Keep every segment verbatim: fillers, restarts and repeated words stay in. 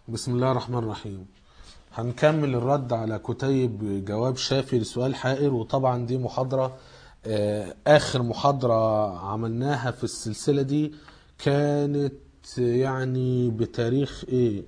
بسم الله الرحمن الرحيم. هنكمل الرد على كتيب جواب شافي لسؤال حائر، وطبعا دي محاضرة آه، آخر محاضرة عملناها في السلسلة دي كانت يعني بتاريخ ايه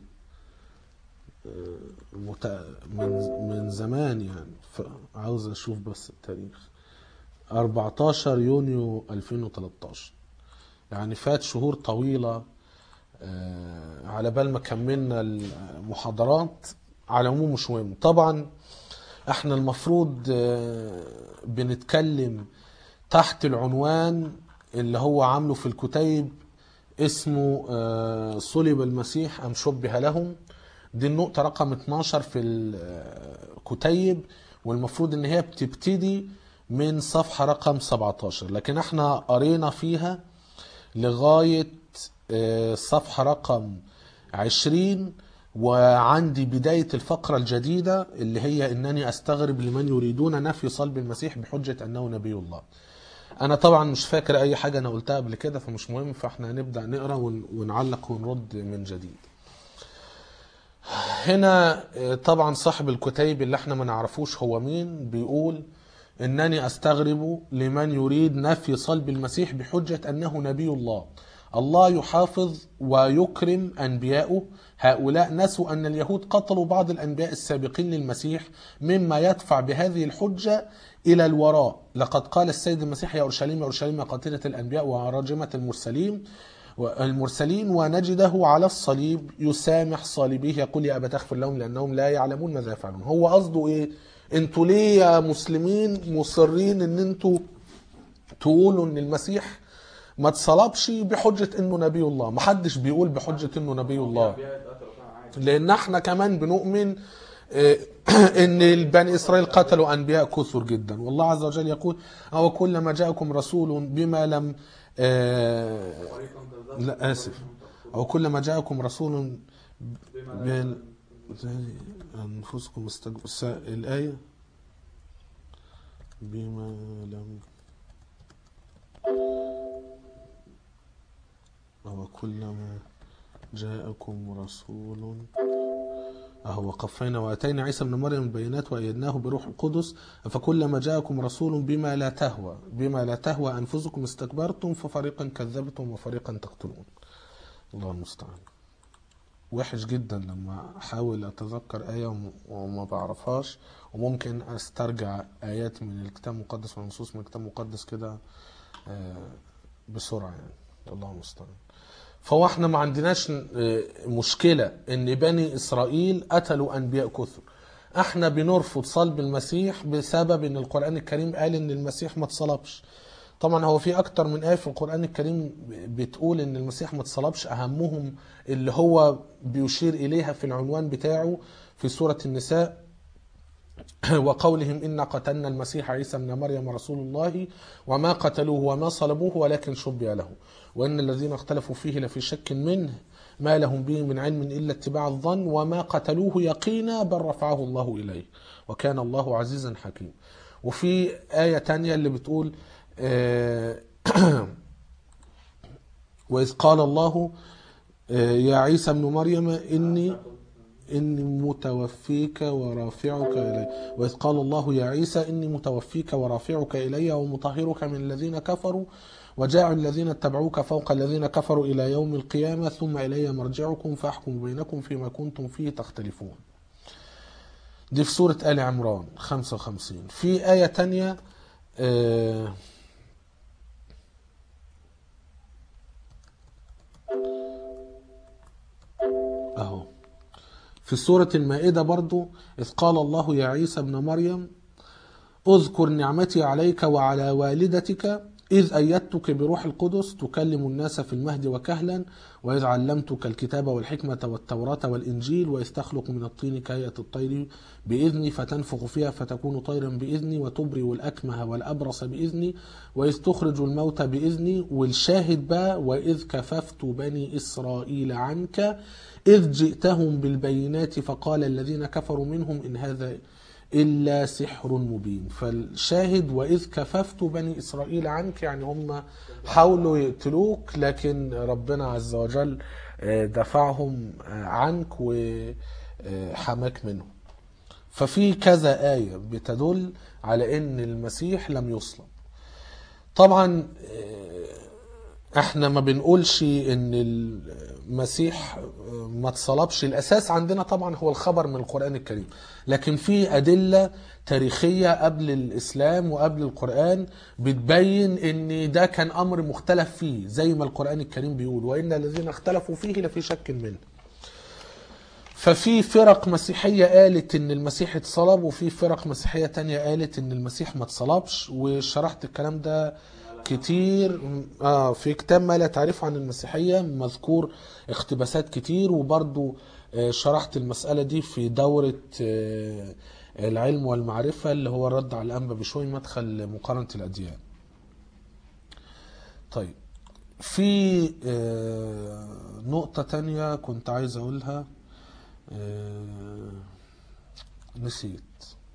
آه، مت- من من زمان يعني، عاوز اشوف بس التاريخ أربعتاشر يونيو ألفين وتلتاشر، يعني فات شهور طويلة آه، على بال ما كملنا المحاضرات. على العموم مش مهم طبعا. احنا المفروض آه، بنتكلم تحت العنوان اللي هو عامله في الكتيب، اسمه آه، صلب المسيح أم شبه لهم. دي النقطة رقم اتناشر في الكتيب، والمفروض ان هي بتبتدي من صفحة رقم سبعتاشر، لكن احنا قرينا فيها لغاية آه، صفحة رقم عشرين، وعندي بداية الفقرة الجديدة اللي هي إنني أستغرب لمن يريدون نفي صلب المسيح بحجة أنه نبي الله. أنا طبعا مش فاكر أي حاجة أنا قلتها قبل كده، فمش مهم، فإحنا هنبدأ نقرأ ون- ونعلق ونرد من جديد. هنا آه، طبعا صاحب الكتيب اللي احنا ما نعرفوش هو مين بيقول إنني أستغرب لمن يريد نفي صلب المسيح بحجة أنه نبي الله. الله يحافظ ويكرم أنبياؤه. هؤلاء نسوا أن اليهود قتلوا بعض الأنبياء السابقين للمسيح، مما يدفع بهذه الحجة إلى الوراء. لقد قال السيد المسيح: يا أورشليم يا أورشليم يا قاتلة الأنبياء وراجمة المرسلين المرسلين ونجده على الصليب يسامح صليبيه يقول: يا أبا تغفر لهم لأنهم لا يعلمون ماذا يفعلون. هو قصده إيه؟ انتوا ليه يا مسلمين مصرين ان انتوا تقولوا ان المسيح ما اتصلبش بحجة انه نبي الله؟ محدش بيقول بحجة انه نبي الله، لان احنا كمان بنؤمن آه، ان البني اسرائيل قتلوا انبياء كثر جدا. والله عز وجل يقول: او كلما جاءكم رسول بما لم آه، لا اسف او كلما جاءكم رسول بما انفسكم استجب... الايه بما لم أو كلما جاءكم رسول أهو وقفينا وأتينا عيسى ابن مريم البينات وأيدناه بروح القدس، فكلما جاءكم رسول بما لا تهوى بما لا تهوى أنفسكم استكبرتم ففريقا كذبتم وفريقا تقتلون. الله المستعان. وحش جدا لما أحاول أتذكر آية وما بعرفهاش، وممكن أسترجع آيات من الكتاب المقدس ونصوص من الكتاب المقدس كده بسرعة يعني. الله المستعان. فهو احنا ما عندناش مشكلة ان بني اسرائيل قتلوا انبياء كثر. احنا بنرفض صلب المسيح بسبب ان القرآن الكريم قال ان المسيح ما اتصلبش. طبعا هو في اكتر من آية في القرآن الكريم بتقول ان المسيح ما اتصلبش، اهمهم اللي هو بيشير اليها في العنوان بتاعه في سورة النساء: وقولهم إنا قتلنا المسيح عيسى ابن مريم رسول الله وما قتلوه وما صلبوه ولكن شبه له وإن الذين اختلفوا فيه لفي شك منه ما لهم به من علم إلا اتباع الظن وما قتلوه يقينا بل رفعه الله إليه وكان الله عزيزا حكيم. وفي آية تانية اللي بتقول آه وإذ قال الله آه يا عيسى ابن مريم إني إني متوفيك ورافعك إلي. وإذ قال الله يا عيسى إني متوفيك ورافعك إلي ومطهرك من الذين كفروا وجاعل الذين اتبعوك فوق الذين كفروا إلى يوم القيامة ثم إلي مرجعكم فأحكم بينكم فيما كنتم فيه تختلفون. دي في سورة آل عمران خمسة وخمسين. في آية تانية آه أهو في سورة المائدة برضو: إذ قال الله يا عيسى ابن مريم اذكر نعمتي عليك وعلى والدتك إذ أيدتك بروح القدس تكلم الناس في المهد وكهلا وإذ علمتك الكتاب والحكمة والتوراة والإنجيل وإذ تخلق من الطين كهيئة الطير بإذني فتنفخ فيها فتكون طيرا بإذني وتبرئ الأكمه والأبرص بإذني وإذ تخرج الموتى بإذني. والشاهد بقى: وإذ كففت بني إسرائيل عنك إذ جئتهم بالبينات فقال الذين كفروا منهم إن هذا إلا سحر مبين. فالشاهد: وإذ كففت بني إسرائيل عنك، يعني هم حاولوا يقتلوك لكن ربنا عز وجل دفعهم عنك وحماك منهم. ففي كذا آية بتدل على ان المسيح لم يصلب. طبعا احنا ما بنقولش ان المسيح ما اتصلبش، الاساس عندنا طبعا هو الخبر من القرآن الكريم، لكن في ادلة تاريخية قبل الاسلام وقبل القرآن بتبين ان ده كان امر مختلف فيه، زي ما القرآن الكريم بيقول وان الذين اختلفوا فيه لفي شك منه. ففي فرق مسيحية قالت ان المسيح اتصلب، وفي فرق مسيحية تانية قالت ان المسيح ما اتصلبش، وشرحت الكلام ده كتير آه في كتاب ما لا تعرفه عن المسيحية، مذكور اقتباسات كتير، وبرضو آه شرحت المسألة دي في دورة آه العلم والمعرفة اللي هو الرد على الأنبا بشوي، مدخل مقارنة الأديان. طيب في آه نقطة تانية كنت عايز أقولها آه نسيت.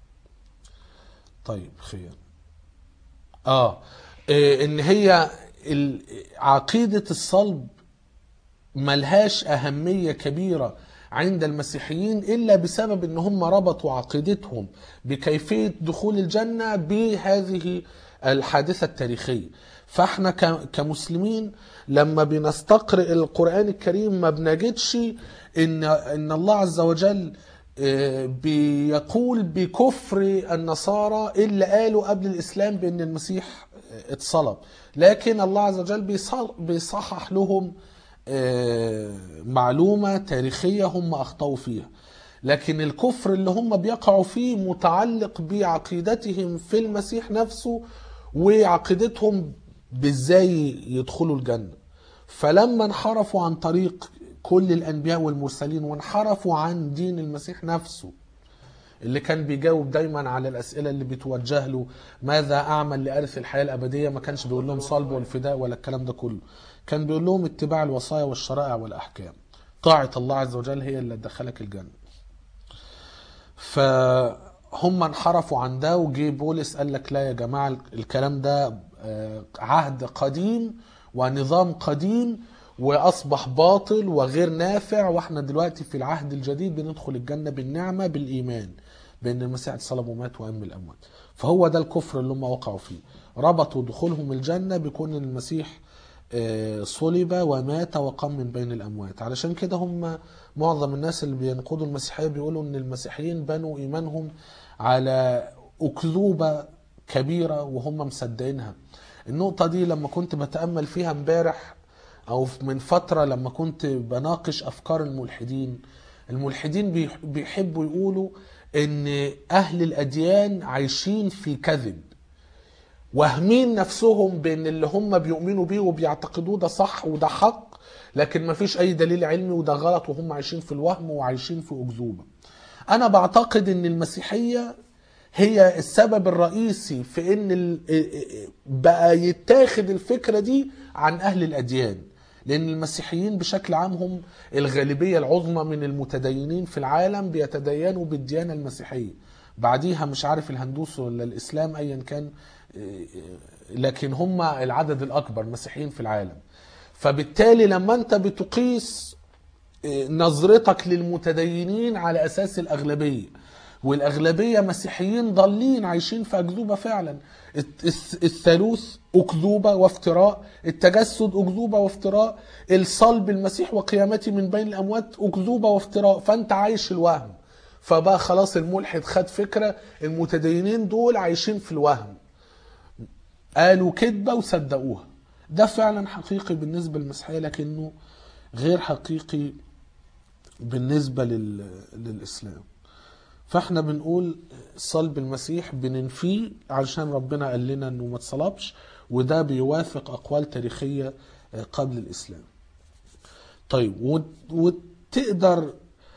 طيب خير. آه ان هي عقيدة الصلب ملهاش اهمية كبيرة عند المسيحيين الا بسبب ان هم ربطوا عقيدتهم بكيفية دخول الجنة بهذه الحادثة التاريخية. فاحنا كمسلمين لما بنستقرئ القرآن الكريم ما بنجدش ان ان الله عز وجل بيقول بكفر النصارى اللي قالوا قبل الاسلام بان المسيح اتصلب، لكن الله عز وجل بيصحح لهم معلومة تاريخية هم أخطأوا فيها. لكن الكفر اللي هم بيقعوا فيه متعلق بعقيدتهم في المسيح نفسه وعقيدتهم بإزاي يدخلوا الجنة. فلما انحرفوا عن طريق كل الأنبياء والمرسلين وانحرفوا عن دين المسيح نفسه اللي كان بيجاوب دايما على الأسئلة اللي بتوجه له، ماذا أعمل لأرث الحياة الأبدية؟ ما كانش بيقول لهم صلب والفداء ولا الكلام ده كله، كان بيقول لهم اتباع الوصايا والشرائع والأحكام، طاعة الله عز وجل هي اللي تدخلك الجنة. فهم انحرفوا عن ده، وجي بولس قال لك لا يا جماعة الكلام ده عهد قديم ونظام قديم وأصبح باطل وغير نافع، واحنا دلوقتي في العهد الجديد بندخل الجنة بالنعمة بالإيمان بأن المسيح اتصلب ومات وقام من الأموات. فهو ده الكفر اللي هم وقعوا فيه، ربطوا دخولهم الجنة بكون المسيح صلب ومات وقام من بين الأموات. علشان كده هم معظم الناس اللي بينقضوا المسيحية بيقولوا أن المسيحيين بنوا إيمانهم على أكذوبة كبيرة وهم مصدقينها. النقطة دي لما كنت بتأمل فيها امبارح أو من فترة لما كنت بناقش أفكار الملحدين، الملحدين بيحبوا يقولوا أن أهل الأديان عايشين في كذب، وهمين نفسهم بأن اللي هم بيؤمنوا بيه وبيعتقدوه ده صح وده حق، لكن ما فيش أي دليل علمي وده غلط، وهم عايشين في الوهم وعايشين في أكذوبة. أنا بعتقد أن المسيحية هي السبب الرئيسي في أن بقى يتاخد الفكرة دي عن أهل الأديان، لأن المسيحيين بشكل عام هم الغالبية العظمى من المتدينين في العالم بيتدينوا بالديانة المسيحية، بعديها مش عارف الهندوس ولا الإسلام أيا كان، لكن هم العدد الأكبر مسيحيين في العالم. فبالتالي لما أنت بتقيس نظرتك للمتدينين على أساس الأغلبية، والأغلبية مسيحيين ضالين عايشين في أكذوبة فعلا، الثالوث أكذوبة وافتراء، التجسد أكذوبة وافتراء، الصلب المسيح وقيامته من بين الأموات أكذوبة وافتراء، فأنت عايش الوهم. فبقى خلاص الملحد خد فكرة المتدينين دول عايشين في الوهم، قالوا كذبة وصدقوها. ده فعلا حقيقي بالنسبة للمسيحية، لكنه غير حقيقي بالنسبة للإسلام. فاحنا بنقول صلب المسيح بننفيه علشان ربنا قال لنا انه ما اتصلبش، وده بيوافق اقوال تاريخية قبل الاسلام. طيب وتقدر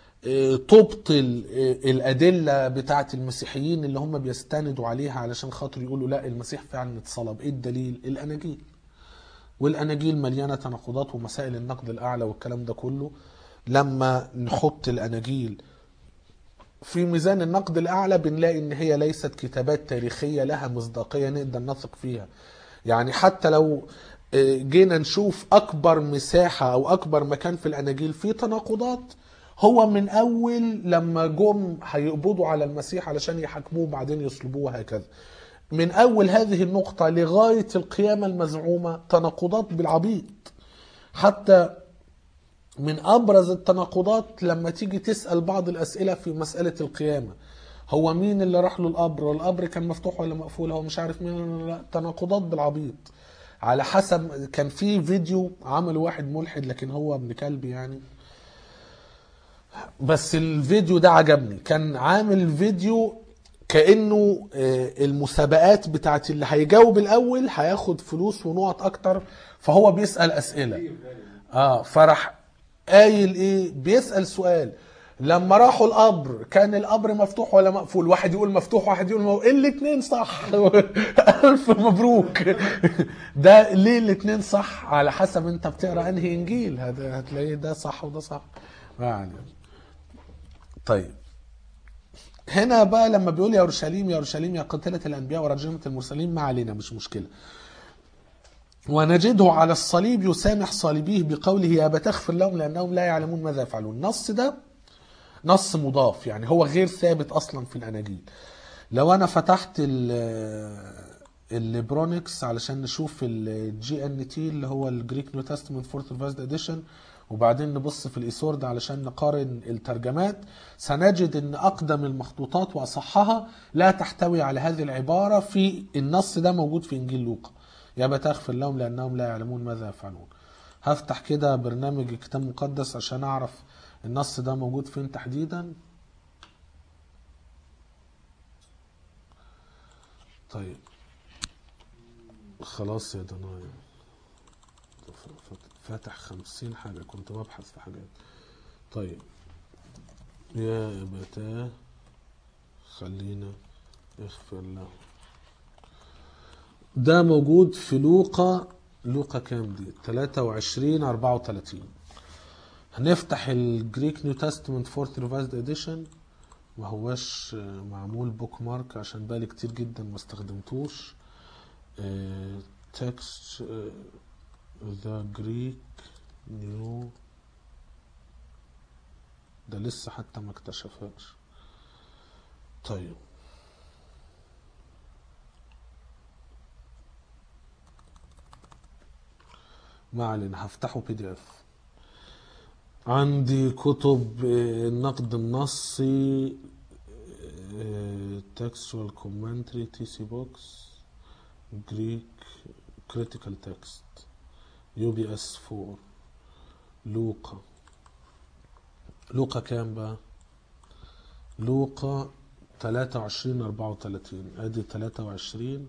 تبطل الادلة بتاعة المسيحيين اللي هم بيستندوا عليها علشان خاطر يقولوا لا المسيح فعلا اتصلب؟ ايه الدليل؟ الاناجيل. والاناجيل مليانة تناقضات ومسائل النقد الاعلى والكلام ده كله. لما نحط الاناجيل في ميزان النقد الأعلى بنلاقي إن هي ليست كتابات تاريخية لها مصداقية نقدر نثق فيها. يعني حتى لو جينا نشوف اكبر مساحة او اكبر مكان في الاناجيل فيه تناقضات، هو من اول لما جم هيقبضوا على المسيح علشان يحاكموه بعدين يصلبوه وهكذا. من اول هذه النقطة لغاية القيامة المزعومة تناقضات بالعبيط. حتى من ابرز التناقضات لما تيجي تسأل بعض الاسئلة في مسألة القيامة، هو مين اللي راح له القبر، والقبر كان مفتوح ولا مقفول، هو مش عارف مين، لا تناقضات بالعبيط. على حسب، كان في فيديو عمله واحد ملحد لكن هو ابن كلب يعني، بس الفيديو ده عجبني. كان عامل فيديو كأنه المسابقات بتاعت اللي هيجاوب الأول هياخد فلوس ونقط أكتر، فهو بيسأل أسئلة. اه فرح قايل ايه، بيسأل سؤال لما راحوا القبر كان القبر مفتوح ولا مقفول، واحد يقول مفتوح واحد يقول مقفول، الاثنين صح. الف مبروك. ده ليه الاثنين صح؟ على حسب انت بتقرا انهي انجيل، هذا هتلاقيه ده صح وده صح يعني. طيب هنا بقى لما بيقول يا اورشليم يا اورشليم يا قاتلة الانبياء ورجمة المرسلين، ما علينا مش مشكلة. ونجده على الصليب يسامح صليبيه بقوله يا أبا تغفر لهم لأنهم لا يعلمون ماذا يفعلون. النص ده نص مضاف يعني، هو غير ثابت أصلا في الأناجيل. لو أنا فتحت الليبرونكس علشان نشوف الجي ان تي اللي هو الجريك نيو تestament فورث ريفايزد اديشن، وبعدين نبص في الإيسورد علشان نقارن الترجمات، سنجد ان اقدم المخطوطات واصحها لا تحتوي على هذه العبارة في النص ده موجود في انجيل لوقا، يا أبا تغفر لهم لأنهم لا يعلمون ماذا يفعلون. هفتح كده برنامج الكتاب المقدس عشان أعرف النص ده موجود فين تحديدا. طيب خلاص يا دنايا، فاتح خمسين حاجة كنت ببحث في حاجات. طيب يا أبتاه خلينا اغفر له، ده موجود في لوقا. لوقا كام دي؟ ثلاثة وعشرين أربعة وثلاثين. هنفتح الجريك نيو تestament فورث ريفايزد اديشن، ما هواش معمول بوك مارك عشان بالي كتير جدا ما استخدمتوش. تكست ذا جريك نيو، ده لسه حتى ما اكتشفهاش. طيب ما علينا، هفتحه بي دي اف. عندي كتب النقد النصي، textual commentary تي سي بوكس، Greek critical text، يو بي اس فور، لوقا. لوقا كام بقى؟ لوقا ثلاثة وعشرين أربعة وثلاثين. ادي ثلاثة وعشرين،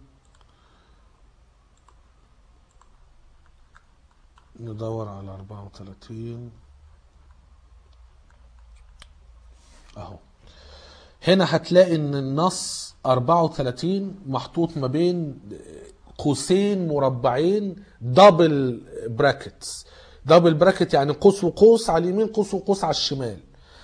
ندور على أربعة وثلاثين اهو. هنا هتلاقي ان النص أربعة وثلاثين محطوط ما بين قوسين مربعين دبل براكتس. دبل براكت يعني قوس وقوس على اليمين، قوس وقوس على الشمال.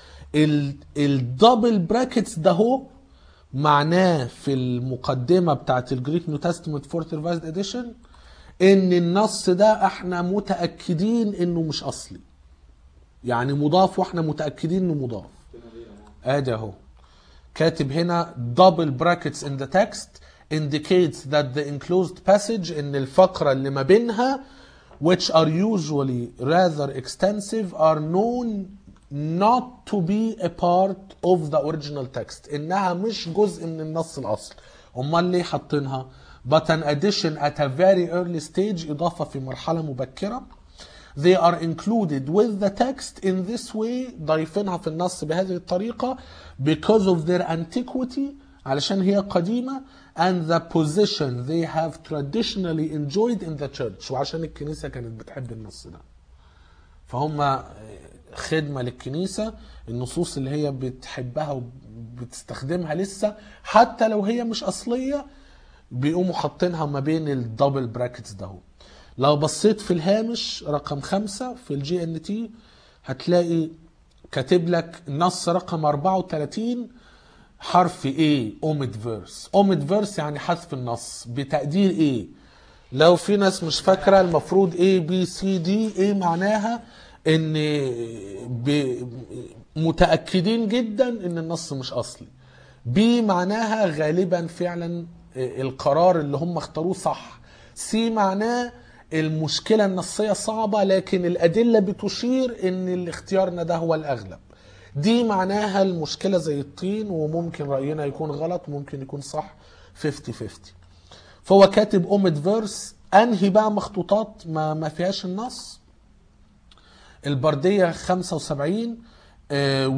الدبل براكتس ده هو معناه في المقدمة بتاعت الجريك نيو تestament فورث ريفايزد اديشن ان النص ده احنا متأكدين انه مش اصلي، يعني مضاف واحنا متأكدين انه مضاف. ادي اهو كاتب هنا double brackets in the text indicates that the enclosed passage، ان الفقرة اللي ما بينها which are usually rather extensive are known not to be a part of the original text، انها مش جزء من النص الاصل. امال ليه حاطينها؟ but an addition at a very early stage، اضافة في مرحلة مبكرة. they are included with the text in this way، ضايفينها في النص بهذه الطريقة because of their antiquity، علشان هي قديمة، and the position they have traditionally enjoyed in the church، وعشان الكنيسة كانت بتحب النص ده. فهم خدمة للكنيسة، النصوص اللي هي بتحبها وبتستخدمها لسه حتى لو هي مش أصلية بيقوموا حاطينها ما بين الدبل براكتس ده. لو بصيت في الهامش رقم خمسة في الجي ان تي هتلاقي كاتب لك نص رقم أربعة وثلاثين حرف ايه اوميد فيرس. اوميد فيرس يعني حذف النص بتقدير ايه؟ لو في ناس مش فاكرة، المفروض A B C D. A معناها ان ب- متأكدين جدا ان النص مش اصلي. B معناها غالبا فعلا القرار اللي هم اختاروه صح. C معناه المشكلة النصية صعبة لكن الأدلة بتشير ان الاختيارنا ده هو الأغلب. دي معناها المشكلة زي الطين وممكن رأينا يكون غلط ممكن يكون صح، خمسين خمسين. فهو كاتب اوميد فيرس. انهي بقى مخطوطات ما, ما فيهاش النص؟ البردية خمسة وسبعين آه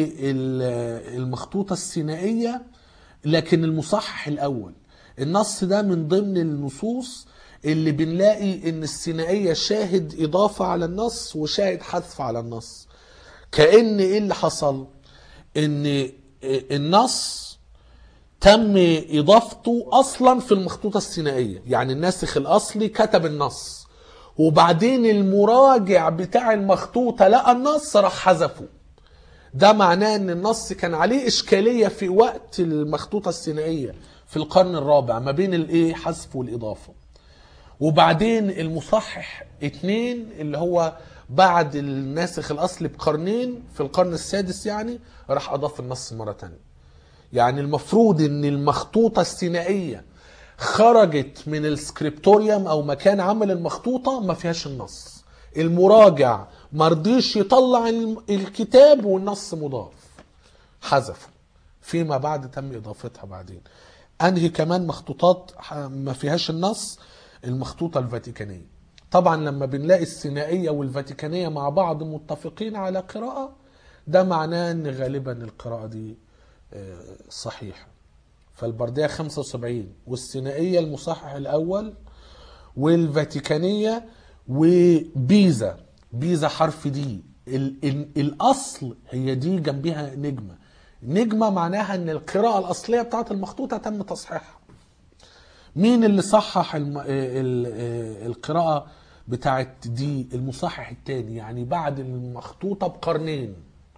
والمخطوطة السينائية، لكن المصحح الاول. النص ده من ضمن النصوص اللي بنلاقي ان السينائية شاهد اضافة على النص وشاهد حذف على النص. كأن ايه اللي حصل؟ ان النص تم اضافته اصلا في المخطوطة السينائية، يعني الناسخ الاصلي كتب النص وبعدين المراجع بتاع المخطوطة لقى النص راح حذفه. ده معناه ان النص كان عليه اشكالية في وقت المخطوطة السينائية في القرن الرابع ما بين الايه حذف والاضافة. وبعدين المصحح اتنين اللي هو بعد الناسخ الاصلي بقرنين في القرن السادس يعني راح اضاف النص مرة تانية. يعني المفروض ان المخطوطة السينائية خرجت من السكريبتوريوم او مكان عمل المخطوطة ما فيهاش النص، المراجع مرضيش يطلع الكتاب والنص مضاف حذفه، فيما بعد تم اضافتها بعدين. انهي كمان مخطوطات ما فيهاش النص؟ المخطوطة الفاتيكانية. طبعا لما بنلاقي السينائية والفاتيكانية مع بعض متفقين على قراءة، ده معناه ان غالبا القراءة دي صحيحة. فالبردية خمسة وسبعين والسينائية المصحح الأول والفاتيكانية وبيزا. بيزا حرف دي ال ال الأصل هي دي جنبها نجمة. نجمة معناها أن القراءة الأصلية بتاعت المخطوطة تم تصحيحها. مين اللي صحح الم... ال... ال... القراءة بتاعت دي؟ المصحح الثاني، يعني بعد المخطوطة بقرنين.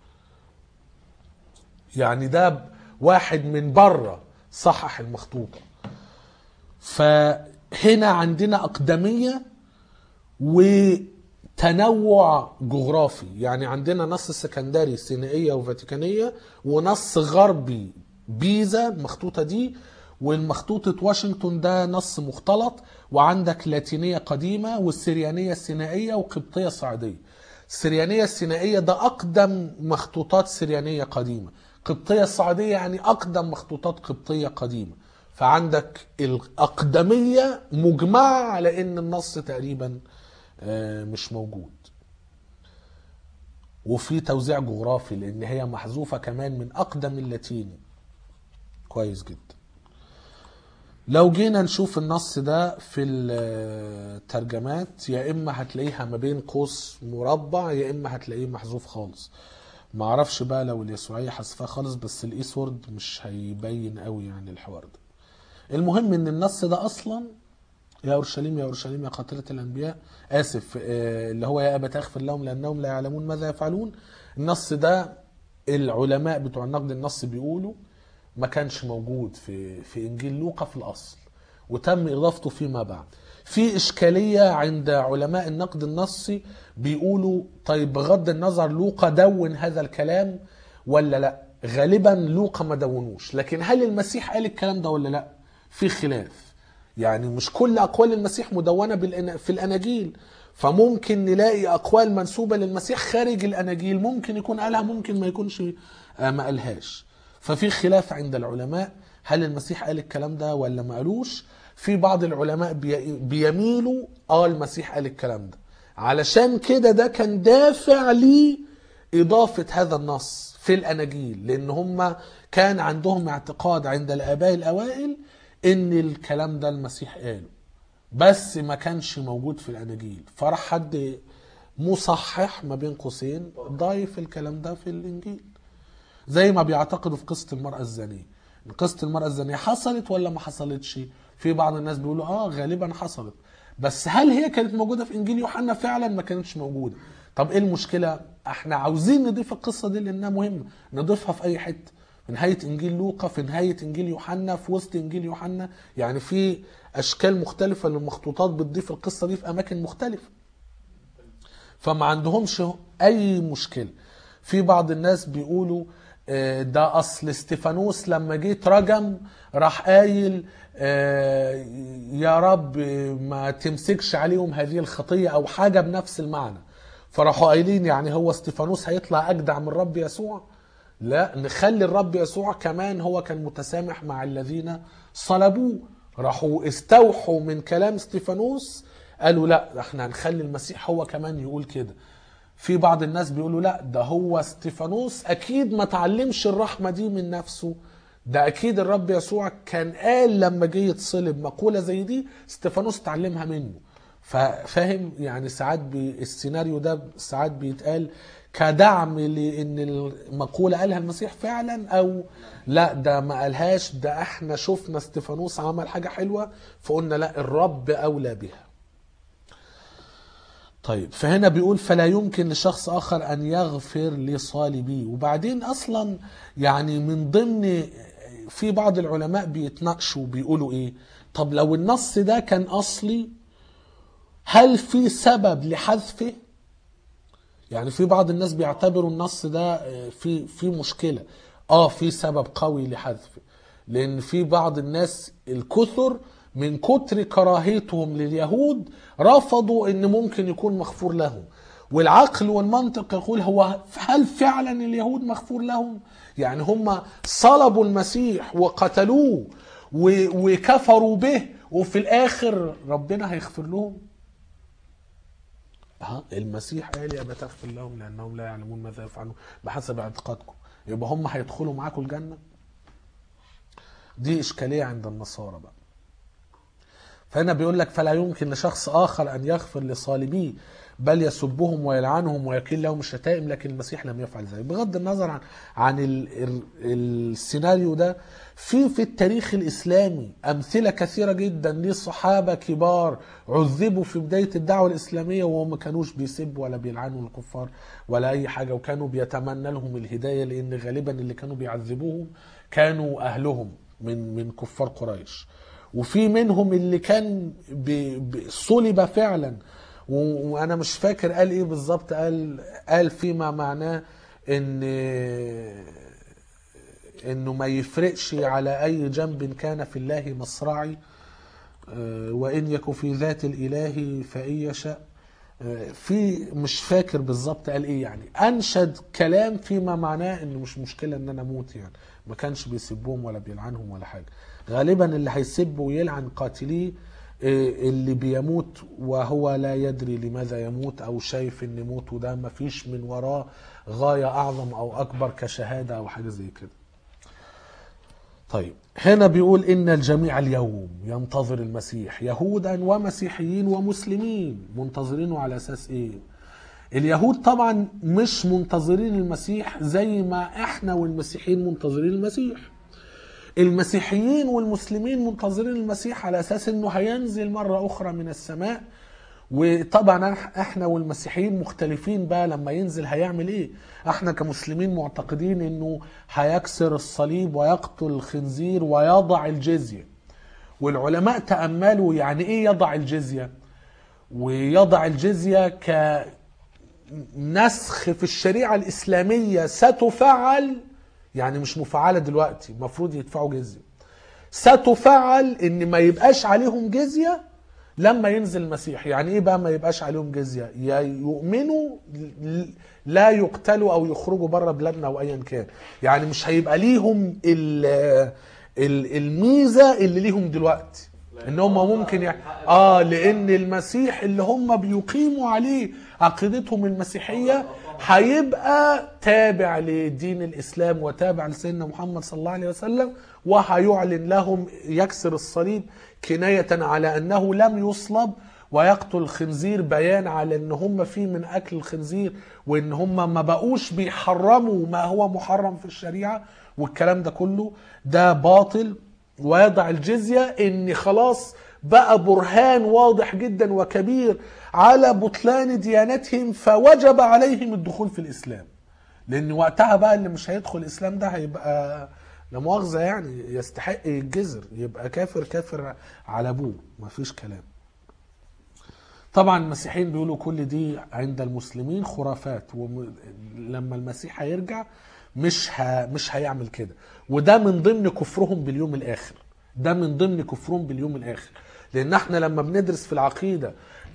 يعني ده واحد من بره صحح المخطوطة. فهنا عندنا أقدمية وتنوع جغرافي، يعني عندنا نص سكندري سينائية وفاتيكانية ونص غربي بيزا المخطوطة دي، والمخطوطة واشنطن ده نص مختلط، وعندك لاتينية قديمة والسريانية السينائية وقبطية صعيدية. السريانية السينائية ده أقدم مخطوطات سريانية قديمة، قبطية الصعيدية يعني أقدم مخطوطات قبطية قديمة. فعندك الأقدمية مجمعة على إن النص تقريبا مش موجود. وفي توزيع جغرافي لأن هي محذوفة كمان من أقدم اللاتيني. كويس جدا. لو جينا نشوف النص ده في الترجمات، يا إما هتلاقيها ما بين قوس مربع يا إما هتلاقيه محذوف خالص. ما اعرفش بقى لو اليسوعية حذفها خالص، بس الايسورد مش هيبين قوي يعني الحوار ده. المهم ان النص ده اصلا يا اورشليم يا اورشليم يا قاتلة الانبياء، اسف اللي هو يا ابت اغفر لهم لانهم لا يعلمون ماذا يفعلون. النص ده العلماء بتوع النقد النص بيقولوا ما كانش موجود في في انجيل لوقا في الاصل، وتم اضافته فيما بعد. في اشكاليه عند علماء النقد النصي بيقولوا طيب بغض النظر لوقا دون هذا الكلام ولا لا؟ غالبا لوقا ما دونوش، لكن هل المسيح قال الكلام ده ولا لا؟ في خلاف. يعني مش كل اقوال المسيح مدونه في الاناجيل، فممكن نلاقي اقوال منسوبه للمسيح خارج الاناجيل ممكن يكون قالها ممكن ما يكونش ما قالهاش. ففي خلاف عند العلماء هل المسيح قال الكلام ده ولا ما قالوش. في بعض العلماء بيميلوا اه المسيح قال الكلام ده، علشان كده ده كان دافع لي إضافة هذا النص في الأناجيل، لأن هم كان عندهم اعتقاد عند الآباء الأوائل إن الكلام ده المسيح قاله بس ما كانش موجود في الأناجيل، فراح حد مصحح ما بين قوسين ضايف الكلام ده في الإنجيل. زي ما بيعتقدوا في قصة المرأة الزانية، قصة المرأة الزانية حصلت ولا ما حصلتش؟ في بعض الناس بيقولوا اه غالبا حصلت، بس هل هي كانت موجودة في انجيل يوحنا؟ فعلا ما كانتش موجودة. طب ايه المشكلة؟ احنا عاوزين نضيف القصة دي لانها مهمة، نضيفها في اي حتة، في نهاية انجيل لوقا، في نهاية انجيل يوحنا، في وسط انجيل يوحنا، يعني في اشكال مختلفة للمخطوطات بتضيف القصة دي في اماكن مختلفة، فما عندهمش اي مشكلة. في بعض الناس بيقولوا ده اصل استفانوس لما جيت رجم راح قايل يا رب ما تمسكش عليهم هذه الخطية او حاجة بنفس المعنى، فراحوا قايلين يعني هو استفانوس هيطلع اجدع من رب يسوع؟ لا، نخلي الرب يسوع كمان هو كان متسامح مع الذين صلبوه. راحوا استوحوا من كلام استفانوس قالوا لا احنا هنخلي المسيح هو كمان يقول كده. في بعض الناس بيقولوا لا ده هو استفانوس اكيد ما تعلمش الرحمة دي من نفسه، ده اكيد الرب يسوع كان قال لما جه يتصلب مقولة زي دي استفانوس تعلمها منه. فاهم يعني ساعات السيناريو ده ساعات بيتقال كدعم لان المقولة قالها المسيح فعلا، او لا ده ما قالهاش، ده احنا شفنا استفانوس عمل حاجة حلوة فقلنا لا الرب اولى بها. طيب فهنا بيقول فلا يمكن لشخص آخر أن يغفر لصالبيه. وبعدين أصلا يعني من ضمن في بعض العلماء بيتناقشوا بيقولوا إيه، طب لو النص ده كان أصلي هل في سبب لحذفه؟ يعني في بعض الناس بيعتبروا النص ده في في مشكلة، آه في سبب قوي لحذفه، لأن في بعض الناس الكثر من كتر كراهيتهم لليهود رفضوا ان ممكن يكون مغفور لهم. والعقل والمنطق يقول هو هل فعلا اليهود مغفور لهم؟ يعني هم صلبوا المسيح وقتلوه وكفروا به وفي الاخر ربنا هيغفر لهم؟ ها المسيح قال يا بتغفر لهم لانهم لا يعلمون ماذا يفعلون بحسب اعتقادكم، يبقى هم هيدخلوا معاكم الجنة؟ دي اشكالية عند النصارى بقى. فهنا بيقول لك فلا يمكن لشخص آخر أن يغفر لصالبيه بل يسبهم ويلعنهم ويكيل لهم الشتائم، لكن المسيح لم يفعل ذلك. بغض النظر عن عن ال ال السيناريو ده، في في التاريخ الإسلامي أمثلة كثيرة جدا لصحابة كبار عذبوا في بداية الدعوة الإسلامية وهم ما كانوش بيسبوا ولا بيلعنوا الكفار ولا أي حاجة، وكانوا بيتمنى لهم الهداية، لأن غالبا اللي كانوا بيعذبوهم كانوا أهلهم من من كفار قريش. وفي منهم اللي كان صلب فعلا، وانا مش فاكر قال ايه بالظبط، قال قال فيما معناه ان انه ما يفرقش على اي جنب كان في الله مصرعي، وان يكن في ذات الاله فان يشاء. في مش فاكر بالظبط قال ايه، يعني انشد كلام فيما معناه انه مش مشكله ان انا اموت، يعني ما كانش بيسبهم ولا بيلعنهم ولا حاجه. غالبا اللي هيسب ويلعن قاتليه اللي بيموت وهو لا يدري لماذا يموت، او شايف ان موته ده ما فيش من وراه غايه اعظم او اكبر كشهاده او حاجه زي كده. طيب هنا بيقول ان الجميع اليوم ينتظر المسيح، يهودا ومسيحيين ومسلمين. منتظرينه على اساس ايه؟ اليهود طبعا مش منتظرين المسيح زي ما احنا والمسيحيين منتظرين المسيح. المسيحيين والمسلمين منتظرين المسيح على اساس انه هينزل مرة اخرى من السماء. وطبعا احنا والمسيحيين مختلفين بقى، لما ينزل هيعمل ايه؟ احنا كمسلمين معتقدين انه هيكسر الصليب ويقتل الخنزير ويضع الجزية. والعلماء تأملوا يعني ايه يضع الجزية، ويضع الجزية كنسخ في الشريعة الإسلامية ستفعل، يعني مش مفعلة دلوقتي، مفروض يدفعوا جزية، ستفعل ان ما يبقاش عليهم جزية لما ينزل المسيح. يعني ايه بقى ما يبقاش عليهم جزية؟ يا يؤمنوا لا يقتلوا او يخرجوا بره بلادنا او ايا كان، يعني مش هيبقى ليهم الميزة اللي ليهم دلوقتي ان هم ممكن يعني اه لان المسيح اللي هم بيقيموا عليه عقيدتهم المسيحية هيبقى تابع لدين الإسلام وتابع لسيدنا محمد صلى الله عليه وسلم، وهيعلن لهم يكسر الصليب كناية على أنه لم يصلب، ويقتل الخنزير بيان على أن هم فيه من أكل الخنزير، وأن هم ما بقوش بيحرموا ما هو محرم في الشريعة، والكلام ده كله ده باطل. ويضع الجزية أن خلاص بقى برهان واضح جدا وكبير على بطلان ديانتهم، فوجب عليهم الدخول في الإسلام، لأن وقتها بقى اللي مش هيدخل الإسلام ده هيبقى لا مؤاخذة يعني يستحق الجزر، يبقى كافر كافر على ابوه، مفيش كلام. طبعا المسيحيين بيقولوا كل دي عند المسلمين خرافات، ولما المسيح هيرجع مش ه... مش هيعمل كده. وده من ضمن كفرهم باليوم الاخر، ده من ضمن كفرهم باليوم الاخر. لان احنا لما بندرس في العقيده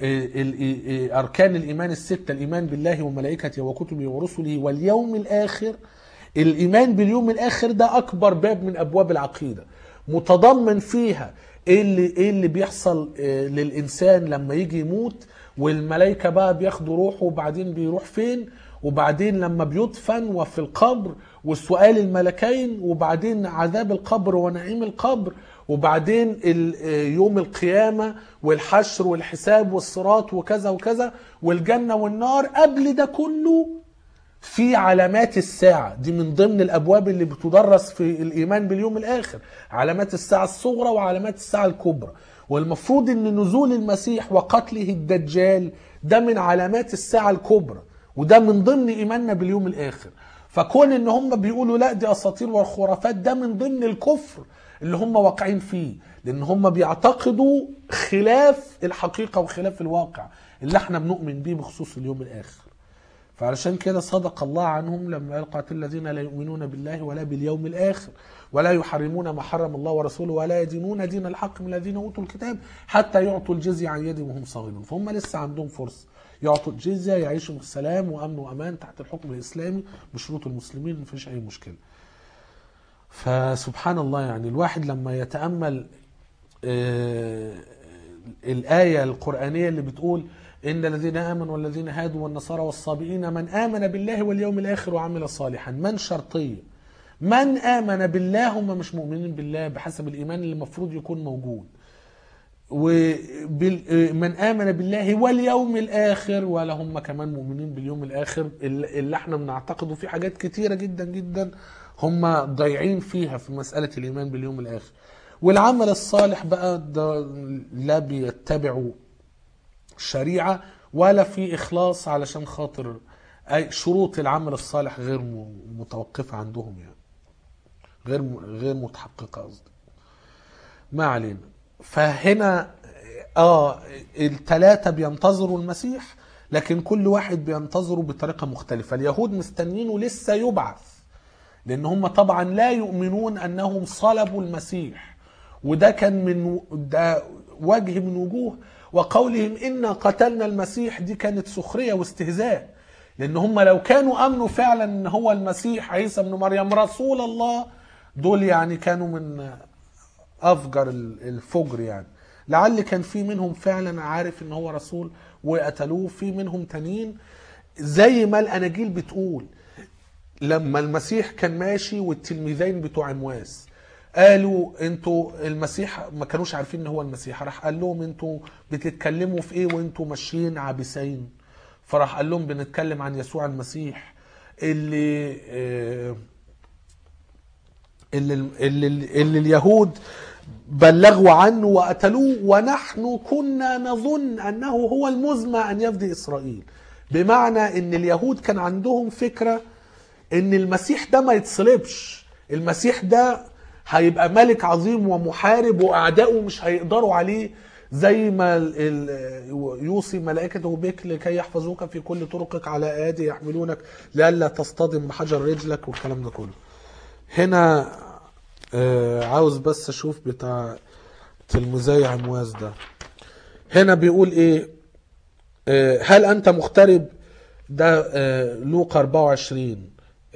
اركان الايمان السته، الايمان بالله وملائكته وكتبه ورسله واليوم الاخر، الايمان باليوم الاخر ده اكبر باب من ابواب العقيده، متضمن فيها ايه اللي ايه اللي بيحصل للانسان لما يجي يموت، والملائكه بقى بياخدوا روحه وبعدين بيروح فين، وبعدين لما بيدفن وفي القبر والسؤال الملكين، وبعدين عذاب القبر ونعيم القبر، وبعدين يوم القيامه والحشر والحساب والصراط وكذا وكذا والجنه والنار. قبل ده كله في علامات الساعة، دي من ضمن الأبواب اللي بتدرس في الإيمان باليوم الآخر، علامات الساعة الصغرى وعلامات الساعة الكبرى. والمفروض أن نزول المسيح وقتله الدجال ده من علامات الساعة الكبرى، وده من ضمن إيماننا باليوم الآخر. فكون أن هم بيقولوا لا دي أساطير والخرافات، ده من ضمن الكفر اللي هم واقعين فيه، لأن هم بيعتقدوا خلاف الحقيقة وخلاف الواقع اللي احنا بنؤمن بيه بخصوص اليوم الآخر. فعلشان كده صدق الله عنهم لما قال قاتل الذين لا يؤمنون بالله ولا باليوم الآخر ولا يحرمون ما حرم الله ورسوله ولا يدينون دين الحق من الذين أوتوا الكتاب حتى يعطوا الجزية عن يد وهم صاغرون. فهم لسه عندهم فرصة يعطوا الجزية، يعيشوا بسلام وأمن وأمان تحت الحكم الإسلامي بشروط المسلمين، مفيش أي مشكلة. فسبحان الله، يعني الواحد لما يتأمل آه الآية القرآنية اللي بتقول إن الذين آمنوا والذين هادوا والنصارى والصابئين من آمن بالله واليوم الآخر وعمل صالحا. من شرطية، من آمن بالله، هم مش مؤمنين بالله بحسب الإيمان اللي المفروض يكون موجود، ومن آمن بالله واليوم الآخر، ولا هم كمان مؤمنين باليوم الآخر اللي احنا بنعتقده في حاجات كتيرة جدا جدا هم ضايعين فيها في مسألة الإيمان باليوم الآخر. والعمل الصالح بقى ده لا بيتبعوا شريعة ولا في إخلاص، علشان خاطر أي شروط العمل الصالح غير متوقفة عندهم، يعني غير غير متحققة قصدي. ما علينا. فهنا اه الثلاثة بينتظروا المسيح، لكن كل واحد بينتظره بطريقة مختلفة. اليهود مستنينه لسه يبعث، لأن هم طبعا لا يؤمنون أنهم صلبوا المسيح، وده كان من ده وجه من وجوه وقولهم إنا قتلنا المسيح، دي كانت سخرية واستهزاء. لأن هم لو كانوا أمنوا فعلا أن هو المسيح عيسى بن مريم رسول الله، دول يعني كانوا من أفجر الفجر. يعني لعل كان في منهم فعلا عارف أن هو رسول وقتلوه، في منهم تانيين زي ما الأناجيل بتقول لما المسيح كان ماشي والتلميذين بتوع عمواس قالوا انتوا المسيح، ما كانوش عارفين ان هو المسيح، راح قال لهم انتوا بتتكلموا في ايه وانتوا ماشيين عابسين؟ فراح قال لهم بنتكلم عن يسوع المسيح اللي اللي, اللي, اللي اليهود بلغوا عنه وقتلوه، ونحن كنا نظن انه هو المزمع ان يفدي اسرائيل. بمعنى ان اليهود كان عندهم فكرة ان المسيح ده ما يتصلبش، المسيح ده هيبقى ملك عظيم ومحارب واعدائه مش هيقدروا عليه، زي ما يوصي ملائكته بك لكي يحفظوك في كل طرقك على ايادي يحملونك لئلا تصطدم بحجر رجلك والكلام ده كله. هنا عاوز بس اشوف بتاع تلميذي عمواس ده، هنا بيقول ايه؟ هل انت مغترب؟ ده لوقا أربعة وعشرين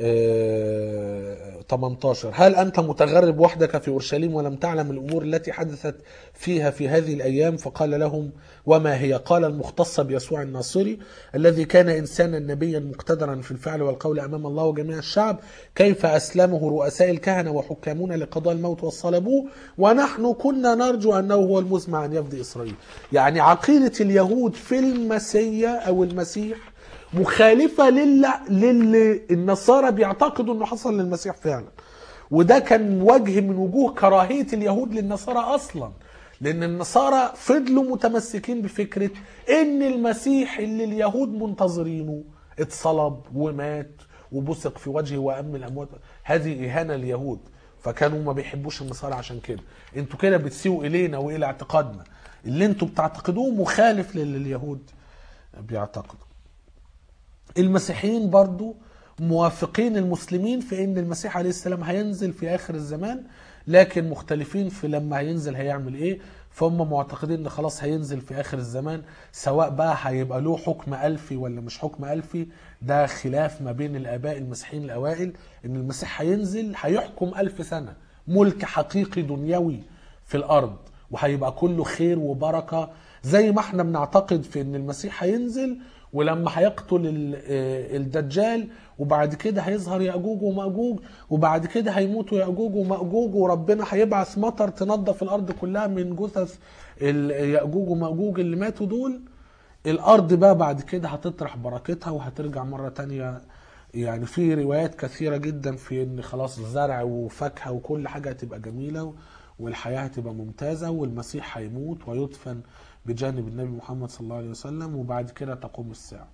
ثمانية عشر. هل أنت متغرب وحدك في أورشليم ولم تعلم الأمور التي حدثت فيها في هذه الأيام؟ فقال لهم وما هي؟ قال المختصة بيسوع الناصري الذي كان إنسانا نبيا مقتدرا في الفعل والقول أمام الله وجميع الشعب، كيف أسلمه رؤساء الكهنة وحكامون لقضاء الموت وصلبوه، ونحن كنا نرجو أنه هو المزمع أن يفدي إسرائيل. يعني عقيدة اليهود في المسيح أو المسيح مخالفة للي النصارى بيعتقدوا انه حصل للمسيح فعلا. وده كان وجه من وجوه كراهية اليهود للنصارى اصلا، لان النصارى فضلوا متمسكين بفكرة ان المسيح اللي اليهود منتظرينه اتصلب ومات وبصق في وجهه وأم الأموات. هذه إهانة اليهود، فكانوا ما بيحبوش النصارى عشان كده. انتوا كده بتسيئوا الينا والى اعتقادنا، اللي انتوا بتعتقدوه مخالف للي اليهود بيعتقدوا. المسيحيين برضو موافقين المسلمين في ان المسيح عليه السلام هينزل في اخر الزمان، لكن مختلفين في لما هينزل هيعمل ايه. فهم معتقدين ان خلاص هينزل في اخر الزمان، سواء بقى هيبقى له حكم الفي ولا مش حكم الفي، ده خلاف ما بين الاباء المسيحيين الاوائل. ان المسيح هينزل هيحكم الف سنة ملك حقيقي دنيوي في الارض، وهيبقى كله خير وبركة، زي ما احنا بنعتقد في ان المسيح هينزل ولما هيقتل الدجال، وبعد كده هيظهر يأجوج ومأجوج، وبعد كده هيموتوا يأجوج ومأجوج، وربنا هيبعث مطر تنظف الأرض كلها من جثث يأجوج ومأجوج اللي ماتوا دول. الأرض بقى بعد كده هتطرح بركتها وهترجع مرة تانية. يعني في روايات كثيرة جدا في ان خلاص الزرع وفاكهة وكل حاجة هتبقى جميلة والحياة هتبقى ممتازة، والمسيح هيموت ويدفن بجانب النبي محمد صلى الله عليه وسلم، وبعد كده تقوم الساعة.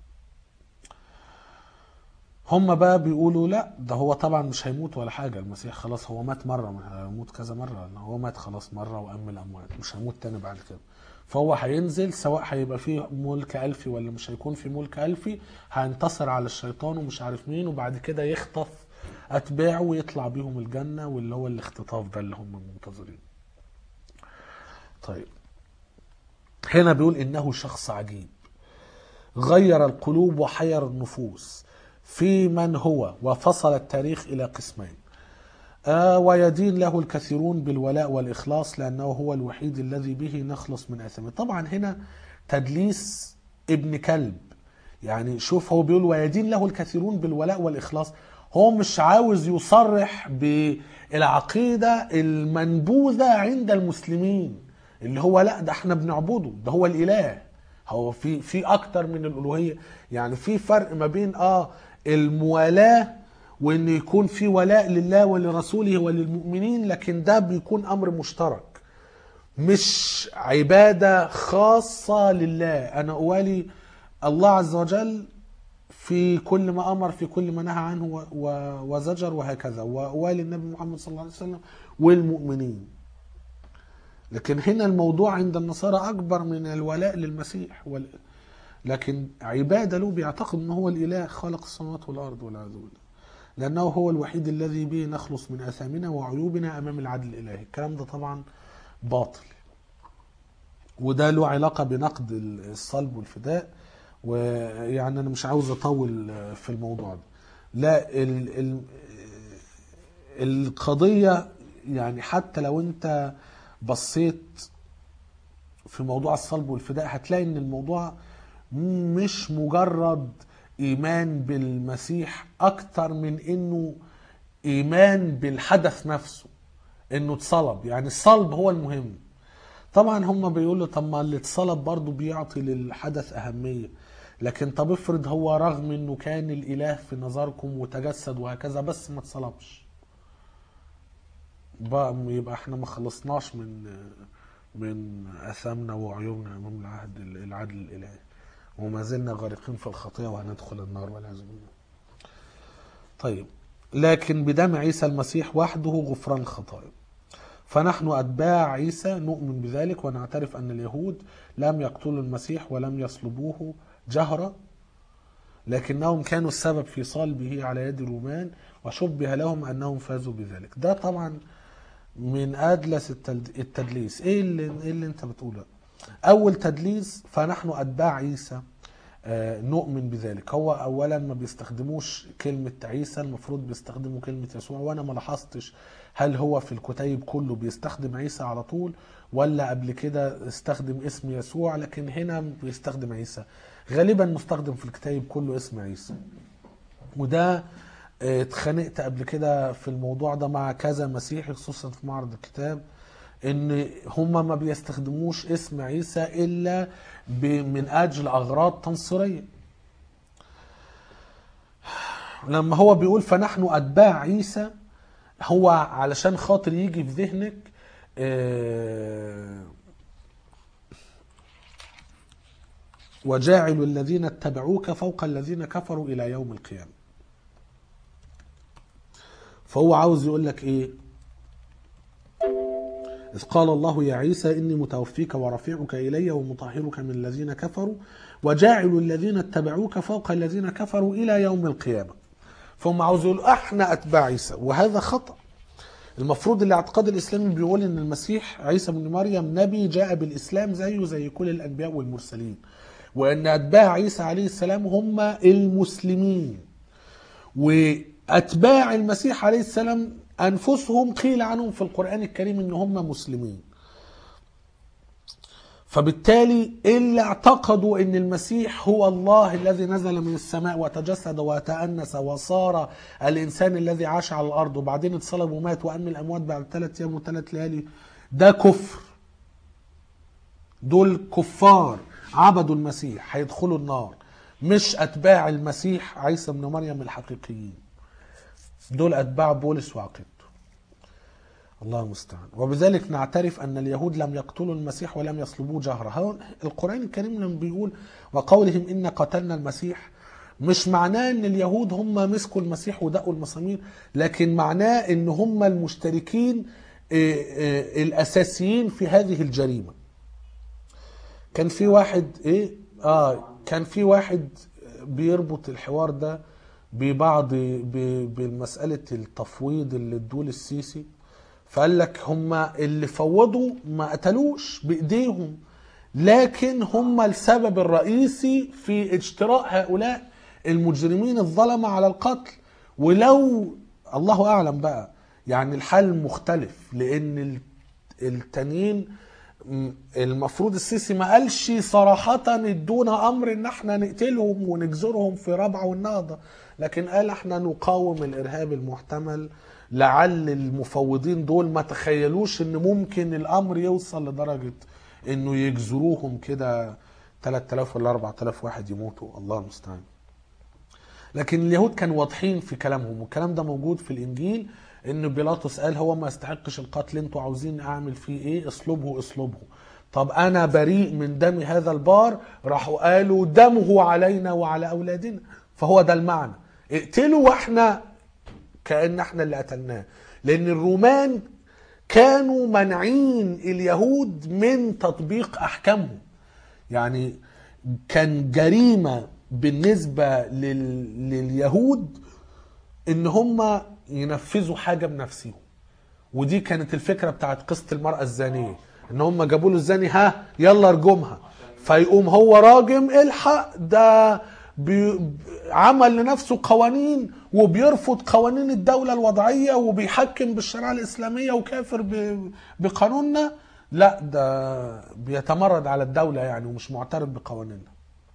هم بقى بيقولوا لا، ده هو طبعا مش هيموت ولا حاجة، المسيح خلاص هو مات مرة، مش هيموت كذا مرة، هو مات خلاص مرة وأم الأموات، مش هيموت تاني بعد كده. فهو هينزل سواء هيبقى فيه ملك ألفي ولا مش هيكون فيه ملك ألفي، هينتصر على الشيطان ومش عارف مين، وبعد كده يخطف أتباعه ويطلع بيهم الجنة، واللي هو الاختطاف ده اللي هم منتظرين. طيب هنا بيقول إنه شخص عجيب غير القلوب وحير النفوس في من هو، وفصل التاريخ إلى قسمين. آه ويدين له الكثيرون بالولاء والإخلاص لأنه هو الوحيد الذي به نخلص من آثامه. طبعا هنا تدليس ابن كلب. يعني شوف هو بيقول ويدين له الكثيرون بالولاء والإخلاص، هو مش عاوز يصرح بالعقيدة المنبوذة عند المسلمين اللي هو لا ده احنا بنعبده، ده هو الإله. هو في في اكتر من الالوهيه. يعني في فرق ما بين اه الموالاه وان يكون في ولاء لله ولرسوله وللمؤمنين، لكن ده بيكون امر مشترك مش عباده خاصه لله. انا اوالي الله عز وجل في كل ما امر، في كل ما نهى عنه وزجر وهكذا، واوالي النبي محمد صلى الله عليه وسلم والمؤمنين. لكن هنا الموضوع عند النصارى أكبر من الولاء للمسيح وال... لكن عبادة له، بيعتقد أنه هو الإله خالق السماوات والأرض والعياذ بالله، لأنه هو الوحيد الذي به نخلص من آثامنا وعيوبنا أمام العدل الإلهي. الكلام ده طبعا باطل، وده له علاقة بنقد الصلب والفداء، ويعني أنا مش عاوز أطول في الموضوع ده. لا ال... ال... القضية يعني حتى لو أنت بصيت في موضوع الصلب والفداء هتلاقي ان الموضوع مش مجرد ايمان بالمسيح اكتر من انه ايمان بالحدث نفسه، انه اتصلب. يعني الصلب هو المهم. طبعا هم بيقولوا طب ما اللي اتصلب برضه بيعطي للحدث اهمية، لكن طب افرض هو رغم انه كان الاله في نظركم وتجسد وهكذا بس ما اتصلبش، بقى يبقى احنا ما خلصناش من من اثامنا وعيوبنا امام العهد العدل الالهي، وما زلنا غارقين في الخطيئة وهندخل النار والعياذ بالله. طيب لكن بدم عيسى المسيح وحده غفران الخطايا، فنحن أتباع عيسى نؤمن بذلك ونعترف أن اليهود لم يقتلوا المسيح ولم يصلبوه جهرا، لكنهم كانوا السبب في صلبه على يد الرومان، وشبه لهم أنهم فازوا بذلك. ده طبعا من أدلس التدليس. إيه اللي, إيه اللي أنت بتقوله؟ أول تدليس فنحن أتباع عيسى آه نؤمن بذلك. هو أولا ما بيستخدموش كلمة عيسى، المفروض بيستخدموا كلمة يسوع، وأنا ما لاحظتش هل هو في الكتيب كله بيستخدم عيسى على طول ولا قبل كده استخدم اسم يسوع، لكن هنا بيستخدم عيسى. غالبا مستخدم في الكتيب كله اسم عيسى، وده اتخانقت قبل كده في الموضوع ده مع كذا مسيحي خصوصا في معرض الكتاب، ان هم ما بيستخدموش اسم عيسى الا من اجل اغراض تنصيريه. لما هو بيقول فنحن اتباع عيسى، هو علشان خاطر يجي في ذهنك وجاعل الذين اتبعوك فوق الذين كفروا الى يوم القيامه. فهو عاوز يقول لك ايه؟ إذ قال الله يا عيسى إني متوفيك ورافعك إلي ومطهرك من الذين كفروا وجاعل الذين اتبعوك فوق الذين كفروا إلى يوم القيامة. فهم عاوز يقولوا احنا أتباع عيسى، وهذا خطأ. المفروض الاعتقاد الإسلامي بيقول إن المسيح عيسى بن مريم نبي جاء بالإسلام زيه زي كل الأنبياء والمرسلين، وأن أتباع عيسى عليه السلام هم المسلمين، وأتباع المسيح عليه السلام أنفسهم قيل عنهم في القرآن الكريم إن هم مسلمين. فبالتالي اللي اعتقدوا ان المسيح هو الله الذي نزل من السماء وتجسد وتأنس وصار الانسان الذي عاش على الارض وبعدين اتصلب ومات وقام من الاموات بعد ثلاث ايام وثلاث ليالي، ده كفر. دول كفار عبدوا المسيح هيدخلوا النار، مش اتباع المسيح عيسى بن مريم الحقيقيين. دول اتباع بولس وعقيدته. الله المستعان. وبذلك نعترف أن اليهود لم يقتلوا المسيح ولم يصلبوه جهرا. القرآن الكريم لما بيقول وقولهم إن قتلنا المسيح، مش معناه أن اليهود هم مسكوا المسيح ودقوا المسامير، لكن معناه أن هم المشتركين الأساسيين في هذه الجريمة. كان في واحد إيه آه كان في واحد بيربط الحوار ده ببعض بمسألة التفويض اللي ادوه للسيسي، فقال لك هم اللي فوضوا ما قتلوش بإيديهم، لكن هم السبب الرئيسي في اجتراء هؤلاء المجرمين الظلمة على القتل. ولو الله أعلم بقى يعني الحال مختلف، لأن التانيين المفروض السيسي ما قالش صراحة ادونا أمر إن احنا نقتلهم ونجزرهم في رابعة والنهضة، لكن قال احنا نقاوم الإرهاب المحتمل. لعل المفوضين دول ما تخيلوش ان ممكن الامر يوصل لدرجة انه يجزروهم كده ثلاثة آلاف ولا أربعة آلاف واحد يموتوا، الله المستعان. لكن اليهود كانوا واضحين في كلامهم، والكلام ده موجود في الانجيل، ان بيلاطس قال هو ما يستحقش القتل، انتوا عاوزين اعمل فيه ايه؟ اصلبه اصلبه. طب انا بريء من دم هذا البار، راحوا قالوا دمه علينا وعلى اولادنا. فهو ده المعنى، اقتلوا واحنا كأن احنا اللي قتلناه. لأن الرومان كانوا منعين اليهود من تطبيق أحكامهم، يعني كان جريمة بالنسبة لل... لليهود إن هم ينفذوا حاجة بنفسهم. ودي كانت الفكرة بتاعت قصة المرأة الزانية، إن هم جابوا له الزاني ها يلا ارجمها، فيقوم هو راجم الحق ده عمل لنفسه قوانين وبيرفض قوانين الدولة الوضعية وبيحكم بالشريعة الإسلامية وكافر بقانوننا. لا ده بيتمرد على الدولة يعني ومش معترف بقوانينها.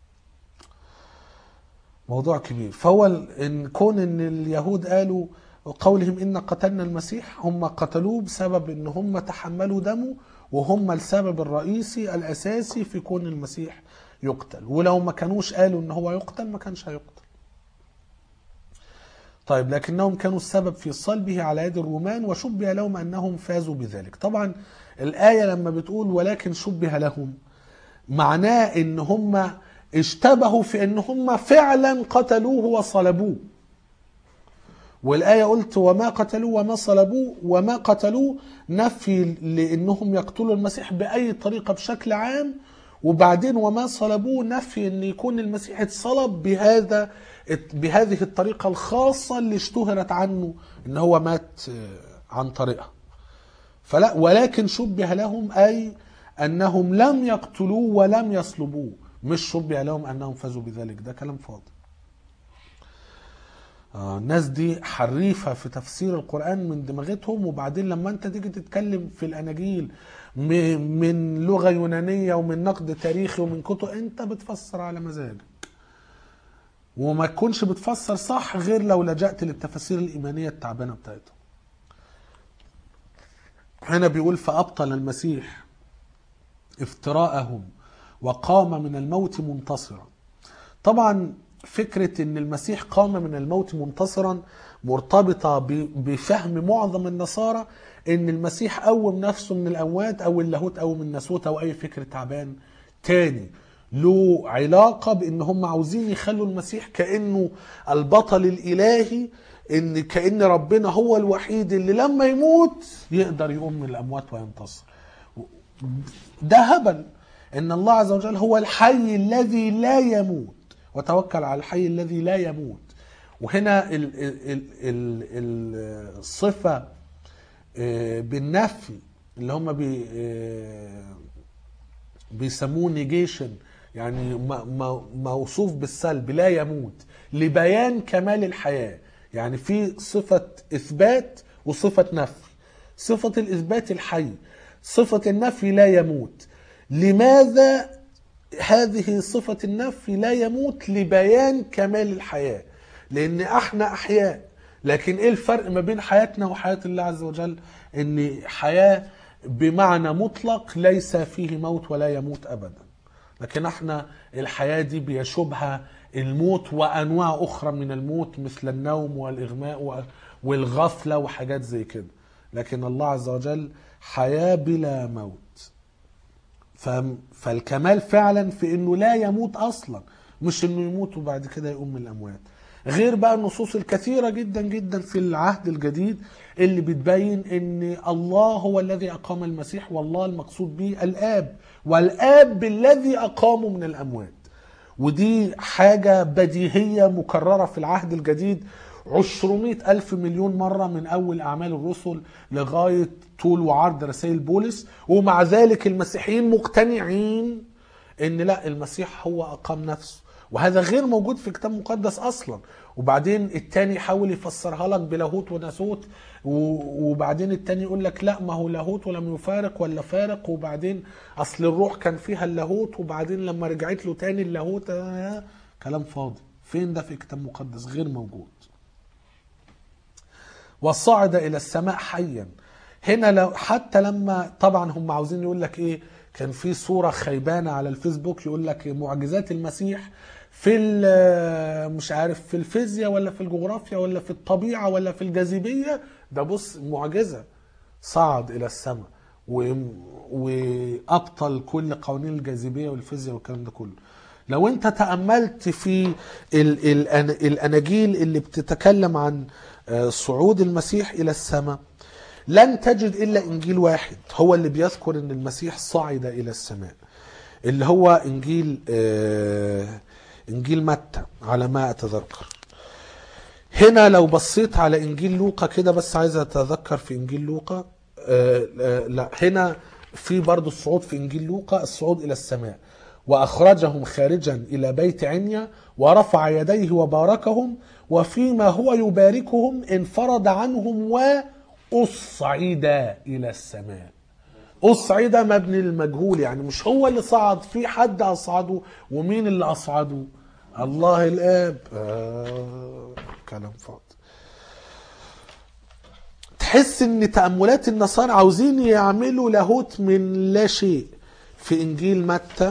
موضوع كبير. فهو إن كون ان اليهود قالوا قولهم إن قتلنا المسيح، هم قتلوه بسبب ان هم تحملوا دمه، وهم السبب الرئيسي الأساسي في كون المسيح يقتل. ولو ما كانوش قالوا ان هو يقتل ما كانش هيقتل. طيب لكنهم كانوا السبب في صلبه على يد الرومان، وشبه لهم انهم فازوا بذلك. طبعا الآية لما بتقول ولكن شبه لهم، معناه ان هم اشتبهوا في ان هم فعلا قتلوه وصلبوه. والآية قلت وما قتلوه وما صلبوه، وما قتلوه نفي لانهم يقتلوا المسيح بأي طريقة بشكل عام، وبعدين وما صلبوه نفي ان يكون المسيح اتصلب بهذا بهذه الطريقة الخاصة اللي اشتهرت عنه ان هو مات عن طريقها. فلا ولكن شبه لهم اي انهم لم يقتلوه ولم يصلبوه، مش شبه لهم انهم فازوا بذلك. ده كلام فاضي. آه الناس دي حريفة في تفسير القرآن من دماغتهم، وبعدين لما انت تيجي تتكلم في الاناجيل من لغة يونانية ومن نقد تاريخي ومن كتب، انت بتفسر على مزاجك، وما تكونش بتفسر صح غير لو لجأت للتفاسير الإيمانية التعبانة بتاعتهم. هنا بيقول فأبطل المسيح افتراءهم وقام من الموت منتصرا. طبعا فكرة ان المسيح قام من الموت منتصرا مرتبطة بفهم معظم النصارى ان المسيح قوم نفسه من الأموات، او اللاهوت قوم الناسوت، او اي فكر تعبان تاني له علاقة بان هم عاوزين يخلوا المسيح كأنه البطل الإلهي ان كأن ربنا هو الوحيد اللي لما يموت يقدر يقوم من الاموات وينتصر. ده هبل. ان الله عز وجل هو الحي الذي لا يموت، وتوكل على الحي الذي لا يموت. وهنا ال ال ال الصفة بالنفي اللي هم بي بيسموه نيجيشن، يعني موصوف بالسلب، لا يموت، لبيان كمال الحياة. يعني في صفة إثبات وصفة نفي. صفة الإثبات الحي، صفة النفي لا يموت. لماذا هذه صفة النفي لا يموت؟ لبيان كمال الحياة، لأن احنا أحياء. لكن ايه الفرق ما بين حياتنا وحياة الله عز وجل؟ ان حياة بمعنى مطلق ليس فيه موت ولا يموت أبدا، لكن احنا الحياة دي بيشبهها الموت وأنواع أخرى من الموت، مثل النوم والإغماء والغفلة وحاجات زي كده. لكن الله عز وجل حياة بلا موت. فالكمال فعلا في انه لا يموت اصلا، مش انه يموت وبعد كده يقوم من الاموات. غير بقى النصوص الكثيرة جدا جدا في العهد الجديد اللي بتبين ان الله هو الذي اقام المسيح، والله المقصود به الاب، والاب الذي اقامه من الاموات. ودي حاجة بديهية مكررة في العهد الجديد عشرمائة ألف مليون مرة، من أول أعمال الرسل لغاية طول وعرض رسائل بولس. ومع ذلك المسيحيين مقتنعين إن لا، المسيح هو أقام نفسه، وهذا غير موجود في الكتاب المقدس أصلا. وبعدين التاني يحاول يفسرها لك بلاهوت وناسوت، وبعدين التاني يقول لك لا، ما هو لاهوت ولم يفارق ولا فارق، وبعدين أصل الروح كان فيها اللاهوت، وبعدين لما رجعت له تاني اللاهوت. آه كلام فاضي. فين ده في الكتاب المقدس؟ غير موجود. وصعد إلى السماء حيا. هنا لو حتى لما طبعا هم عاوزين يقول لك ايه، كان في صورة خيبانة على الفيسبوك يقول لك معجزات المسيح في مش عارف في الفيزياء ولا في الجغرافيا ولا في الطبيعة ولا في الجاذبية. ده بص معجزة، صعد إلى السماء وأبطل كل قوانين الجاذبية والفيزياء والكلام ده كله. لو انت تأملت في الأناجيل اللي بتتكلم عن صعود المسيح إلى السماء، لن تجد إلا إنجيل واحد هو اللي بيذكر أن المسيح صعد إلى السماء، اللي هو إنجيل إنجيل متى على ما أتذكر. هنا لو بصيت على إنجيل لوقا كده، بس عايز أتذكر في إنجيل لوقا، لا هنا في برضو الصعود في إنجيل لوقا، الصعود إلى السماء. وأخرجهم خارجا إلى بيت عنيا ورفع يديه وباركهم، وفيما هو يباركهم انفرد عنهم وأصعد إلى السماء. أصعد مبني للمجهول، يعني مش هو اللي صعد، في حد أصعده. ومين اللي أصعده؟ الله الآب. آه كلام فاضي. تحس ان تأملات النصارى عاوزين يعملوا لاهوت من لا شيء. في إنجيل متى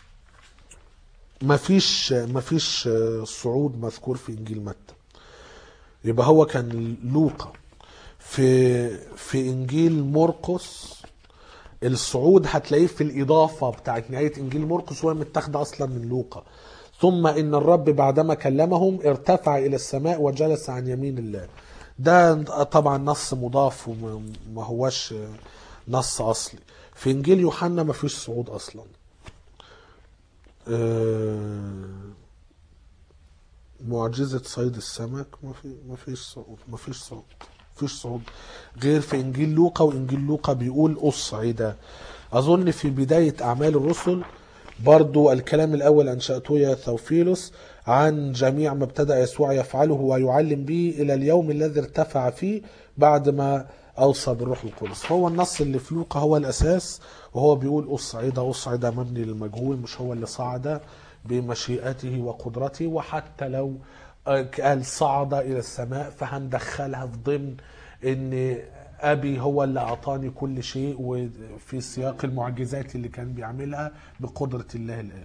مفيش مفيش صعود مذكور في إنجيل متى، يبقى هو كان لوقا. في في إنجيل مرقس الصعود هتلاقيه في الإضافة بتاعت نهاية إنجيل مرقس، وهي متاخدة أصلا من لوقا. ثم إن الرب بعدما كلمهم ارتفع إلى السماء وجلس عن يمين الله. ده طبعا نص مضاف وما هوش نص أصلي. في إنجيل يوحنا ما فيش صعود أصلا. معجزة صيد السمك ما في ما فيش صعود ما فيش صعود فيش صعود غير في إنجيل لوقا. وإنجيل لوقا بيقول أصعد. أظن في بداية أعمال الرسل برضو الكلام الأول أنشأته يا ثوفيلوس عن جميع ما ابتدأ يسوع يفعله ويعلم به إلى اليوم الذي ارتفع فيه بعد ما أوصى بالروح القدس. هو النص اللي في لوقا هو الأساس، وهو بيقول أصعد. أصعد مبني للمجهول، مش هو اللي صعد بمشيئته وقدرته. وحتى لو قال صعد إلى السماء فهندخلها في ضمن إن أبي هو اللي أعطاني كل شيء، وفي سياق المعجزات اللي كان بيعملها بقدرة الله الآب.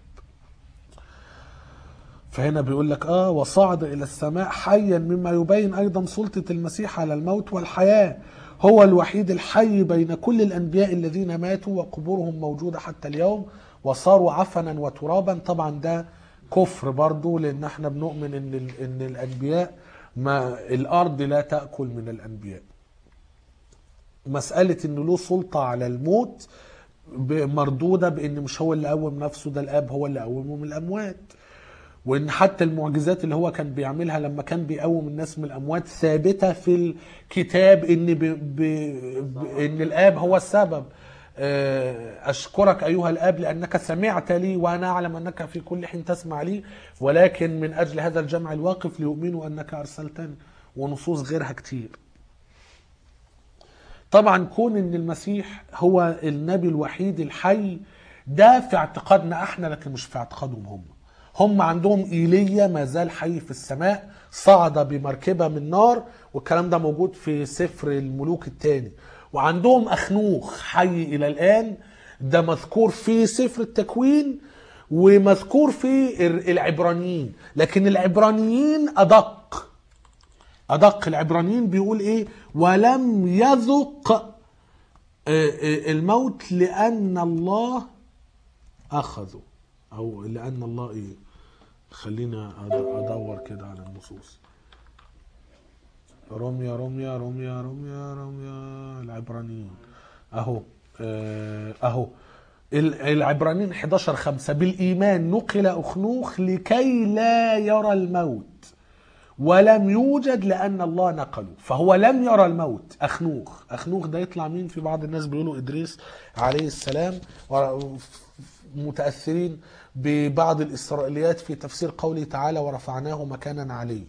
فهنا بيقول لك آه وصعد إلى السماء حيا، مما يبين أيضا سلطة المسيح على الموت والحياة. هو الوحيد الحي بين كل الأنبياء الذين ماتوا وقبورهم موجودة حتى اليوم وصاروا عفنا وترابا. طبعا ده كفر برضو، لأن احنا بنؤمن إن, إن الأنبياء ما الأرض لا تأكل من الأنبياء. مسألة إنه له سلطة على الموت مردودة بإن مش هو اللي قوم نفسه، ده الآب هو اللي قومه من الأموات. وإن حتى المعجزات اللي هو كان بيعملها لما كان بيقوم الناس من الأموات ثابتة في الكتاب إن, ب... ب... ب... إن الآب هو السبب. أشكرك أيها الآب لأنك سمعت لي وأنا أعلم أنك في كل حين تسمع لي، ولكن من أجل هذا الجمع الواقف ليؤمنوا أنك أرسلتني، ونصوص غيرها كتير. طبعا كون ان المسيح هو النبي الوحيد الحي ده في اعتقادنا احنا، لكن مش في اعتقادهم هم. هم عندهم ايليا ما زال حي في السماء، صعد بمركبة من نار، والكلام ده موجود في سفر الملوك الثاني. وعندهم اخنوخ حي الى الان، ده مذكور في سفر التكوين ومذكور في العبرانيين. لكن العبرانيين ادق أدق العبرانيين بيقول إيه؟ ولم يذق الموت لأن الله أخذه، أو لأن الله إيه؟ خلينا أدور كده على النصوص. رمية رمية رمية رمية رمية العبرانيين أهو أهو العبرانيين احد عشر خمسة بالإيمان نقل أخنوخ لكي لا يرى الموت ولم يوجد لأن الله نقله. فهو لم يرى الموت. أخنوخ أخنوخ ده يطلع مين؟ في بعض الناس بيقولوا إدريس عليه السلام، متأثرين ببعض الإسرائيليات في تفسير قوله تعالى ورفعناه مكانا عليه.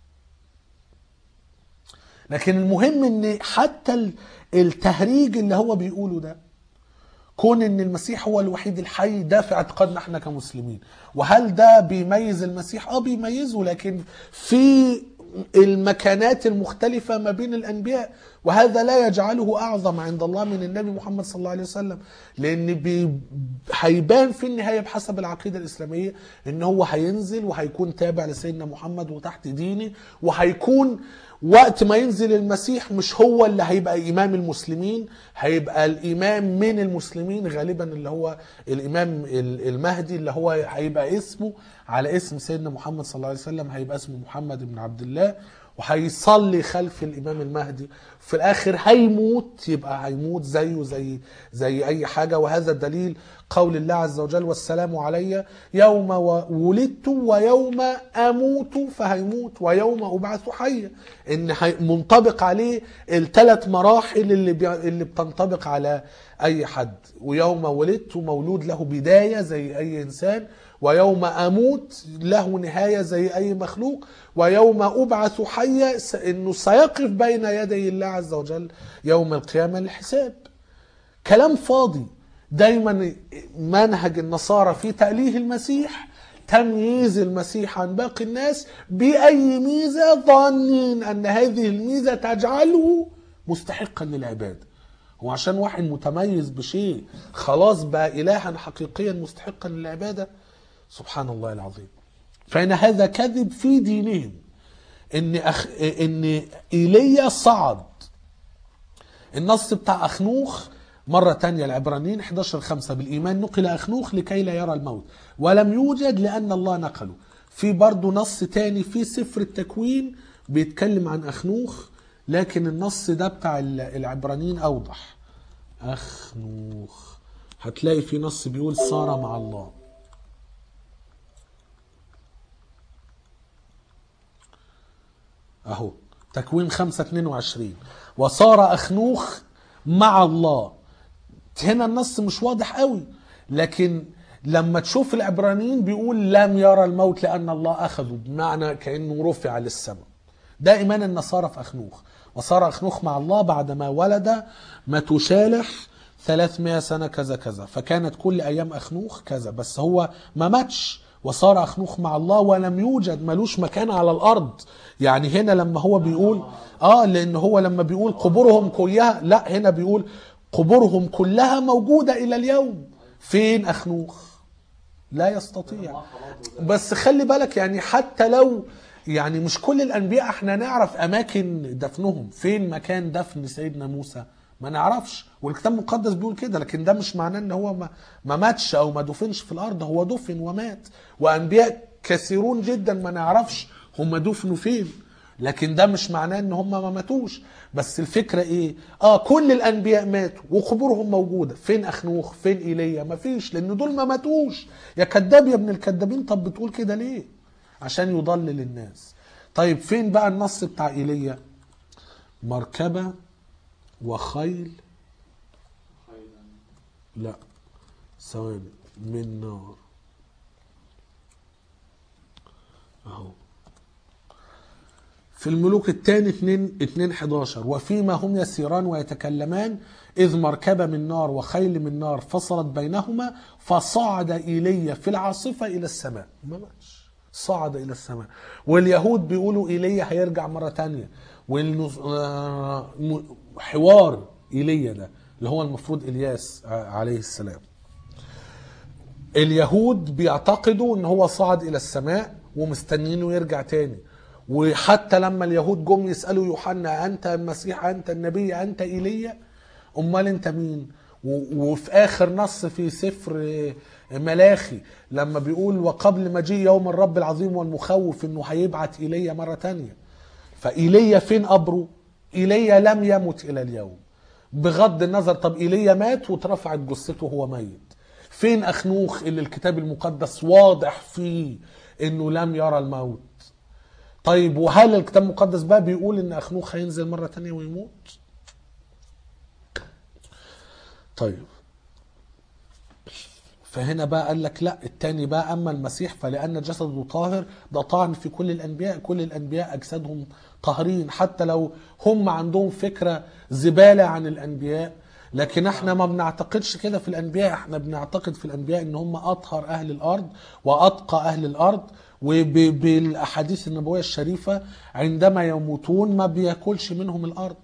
لكن المهم ان حتى التهريج اللي هو بيقوله ده، كون ان المسيح هو الوحيد الحي، ده في اعتقادنا احنا كمسلمين. وهل ده بيميز المسيح؟ اه بيميزه، لكن في المكانات المختلفة ما بين الانبياء، وهذا لا يجعله اعظم عند الله من النبي محمد صلى الله عليه وسلم. لان بي هيبان في النهاية بحسب العقيدة الاسلامية ان هو هينزل وهيكون تابع لسيدنا محمد وتحت دينه، وهيكون وقت ما ينزل المسيح مش هو اللي هيبقى إمام المسلمين، هيبقى الإمام من المسلمين غالبا اللي هو الإمام المهدي، اللي هو هيبقى اسمه على اسم سيدنا محمد صلى الله عليه وسلم، هيبقى اسمه محمد بن عبد الله، وهيصلي خلف الإمام المهدي. في الآخر هيموت، يبقى هيموت زيه زي زي أي حاجة. وهذا دليل قول الله عز وجل والسلام علي يوم ولدت ويوم أموت، فهيموت ويوم أبعث حيا. إن منطبق عليه الثلاث مراحل اللي اللي بتنطبق على أي حد. ويوم ولدت مولود له بداية زي أي إنسان، ويوم أموت له نهاية زي أي مخلوق، ويوم أبعث حيا إنه سيقف بين يدي الله عز وجل يوم القيامة للحساب. كلام فاضي. دايما منهج النصارى في تأليه المسيح تمييز المسيح عن باقي الناس بأي ميزة، ظانين أن هذه الميزة تجعله مستحقا للعبادة. وعشان واحد متميز بشيء خلاص بقى إلها حقيقيا مستحقا للعبادة؟ سبحان الله العظيم. فإن هذا كذب في دينهم. إن أخ... إن إيليا صعد. النص بتاع أخنوخ مرة تانية العبرانيين احد عشر خمسة بالإيمان نقل أخنوخ لكي لا يرى الموت ولم يوجد لأن الله نقله. في برضو نص تاني في سفر التكوين بيتكلم عن أخنوخ، لكن النص ده بتاع العبرانيين أوضح. أخنوخ هتلاقي في نص بيقول صار مع الله. أهو تكوين خمسة اتنين وعشرين وصار أخنوخ مع الله. هنا النص مش واضح قوي، لكن لما تشوف العبرانيين بيقول لم يرى الموت لأن الله أخذه، بمعنى كأنه رفع للسماء. ده إيمان النصارى في أخنوخ. وصار أخنوخ مع الله بعدما ولد متوشالح ثلاثمائة سنة كذا كذا، فكانت كل أيام أخنوخ كذا، بس هو ما ماتش. وصار أخنوخ مع الله ولم يوجد، ملوش مكان على الأرض. يعني هنا لما هو بيقول آه لأن هو لما بيقول قبورهم كلها، لا هنا بيقول قبورهم كلها موجودة إلى اليوم. فين أخنوخ؟ لا يستطيع. بس خلي بالك يعني حتى لو يعني مش كل الأنبياء احنا نعرف أماكن دفنهم. فين مكان دفن سيدنا موسى؟ ما نعرفش، والكتاب المقدس بيقول كده. لكن ده مش معناه ان هو ما, ما ماتش او ما دفنش في الارض، هو دفن ومات. وانبياء كثيرون جدا ما نعرفش هم دفنوا فين. لكن ده مش معناه ان هم ما ماتوش. بس الفكرة ايه؟ اه كل الانبياء ماتوا وقبورهم موجودة. فين اخنوخ؟ فين ايليا؟ ما فيش، لان دول ما ماتوش. يا كذاب يا ابن الكذابين. طب بتقول كده ليه؟ عشان يضلل الناس. طيب فين بقى النص بتاع ايليا؟ مركبة وخيل، لا ثواني، من نار اهو في الملوك الثاني اتنين اتنين حداشر. وفيما هم يسيران ويتكلمان إذ مركبة من نار وخيل من نار فصلت بينهما فصعد إيليا في العاصفة إلى السماء. ما ماتش، صعد إلى السماء. واليهود بيقولوا إيليا هيرجع مرة تانية. وحوار إيليا ده اللي هو المفروض إلياس عليه السلام، اليهود بيعتقدوا ان هو صعد الى السماء ومستنينه يرجع تاني. وحتى لما اليهود جم يسألوا يوحنا أنت المسيح أنت النبي أنت إيليا، أمال أنت مين؟ وفي آخر نص في سفر ملاخي لما بيقول وقبل مجيء يوم الرب العظيم والمخوف إنه هيبعت إيليا مرة تانية. فإيليا فين قبره؟ إيليا لم يمت إلى اليوم بغض النظر. طب إيليا مات واترفعت جثته وهو ميت. فين أخنوخ اللي الكتاب المقدس واضح فيه إنه لم يرى الموت؟ طيب وهل الكتاب المقدس بقى بيقول ان اخنوخ هينزل مرة تانية ويموت؟ طيب فهنا بقى قال لك لا، التاني بقى اما المسيح فلان جسده طاهر. ده طعن في كل الانبياء. كل الانبياء اجسادهم طاهرين حتى لو هم عندهم فكرة زبالة عن الانبياء. لكن احنا ما بنعتقدش كده في الانبياء. احنا بنعتقد في الانبياء ان هم اطهر اهل الارض واتقى اهل الارض. وبالاحاديث النبويه الشريفه عندما يموتون ما بياكلش منهم الارض.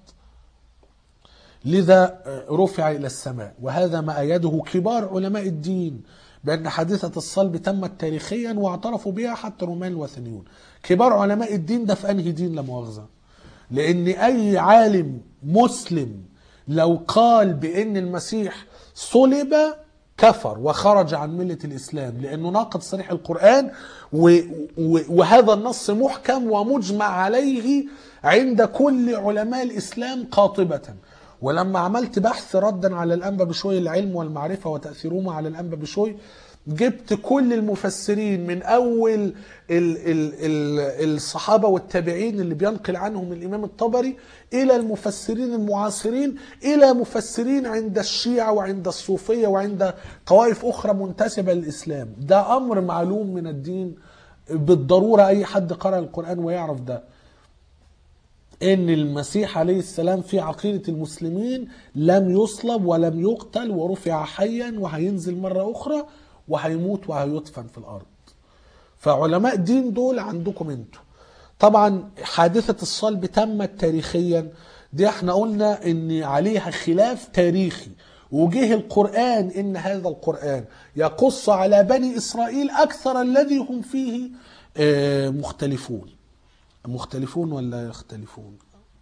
لذا رفع الى السماء. وهذا ما ايده كبار علماء الدين بان حادثه الصلب تمت تاريخيا واعترفوا بها حتى الرومان الوثنيون. كبار علماء الدين ده في انهي دين لا مؤاخذه؟ لان اي عالم مسلم لو قال بان المسيح صلب كفر وخرج عن ملة الإسلام، لأنه ناقض صريح القرآن. وهذا النص محكم ومجمع عليه عند كل علماء الإسلام قاطبة. ولما عملت بحث ردا على الأنبا بشوي العلم والمعرفة وتأثيرهما على الأنبا بشوي، جبت كل المفسرين من أول ال ال ال الصحابة والتابعين اللي بينقل عنهم الإمام الطبري إلى المفسرين المعاصرين إلى مفسرين عند الشيعة وعند الصوفية وعند طوائف أخرى منتسبة للإسلام. ده أمر معلوم من الدين بالضرورة. أي حد قرأ القرآن ويعرف ده، إن المسيح عليه السلام في عقيدة المسلمين لم يصلب ولم يقتل ورفع حيا وهينزل مرة أخرى وهيموت وهيدفن في الأرض. فعلماء الدين دول عندكم انتوا. طبعا حادثة الصلب تمت تاريخيا، دي احنا قلنا ان عليها خلاف تاريخي. وجه القرآن ان هذا القرآن يقص على بني إسرائيل أكثر الذي هم فيه مختلفون. مختلفون ولا يختلفون؟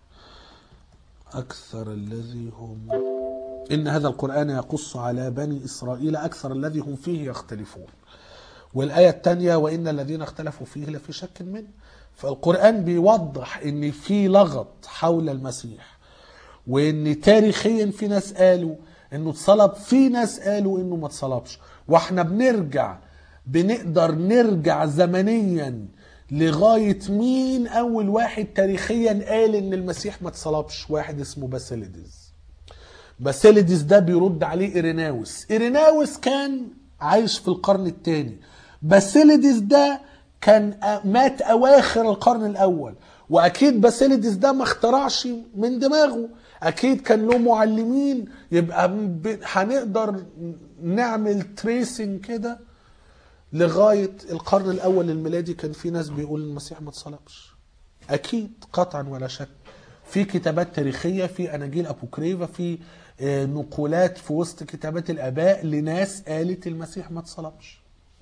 أكثر الذي هم إن هذا القرآن يقص على بني إسرائيل أكثر الذي هم فيه يختلفون. والآية الثانية وإن الذين اختلفوا فيه لفي شك منه. فالقرآن بيوضح إن في لغط حول المسيح، وإن تاريخيا في ناس قالوا إنه اتصلب، في ناس قالوا إنه ما اتصلبش. وإحنا بنرجع بنقدر نرجع زمنيا لغاية مين أول واحد تاريخيا قال إن المسيح ما اتصلبش؟ واحد اسمه باسيليدس. باسيليدس ده بيرد عليه إيريناوس. إيريناوس كان عايش في القرن الثاني. باسيليدس ده كان مات أواخر القرن الأول. وأكيد باسيليدس ده ما اخترعش من دماغه، أكيد كان له معلمين. يبقى هنقدر نعمل تريسنج كده لغاية القرن الأول الميلادي كان في ناس بيقول المسيح ما اتصلبش. أكيد قطعا ولا شك. في كتابات تاريخية، في أناجيل أبوكريفة، في نقولات في وسط كتابات الآباء لناس قالت المسيح ما اتصلبش.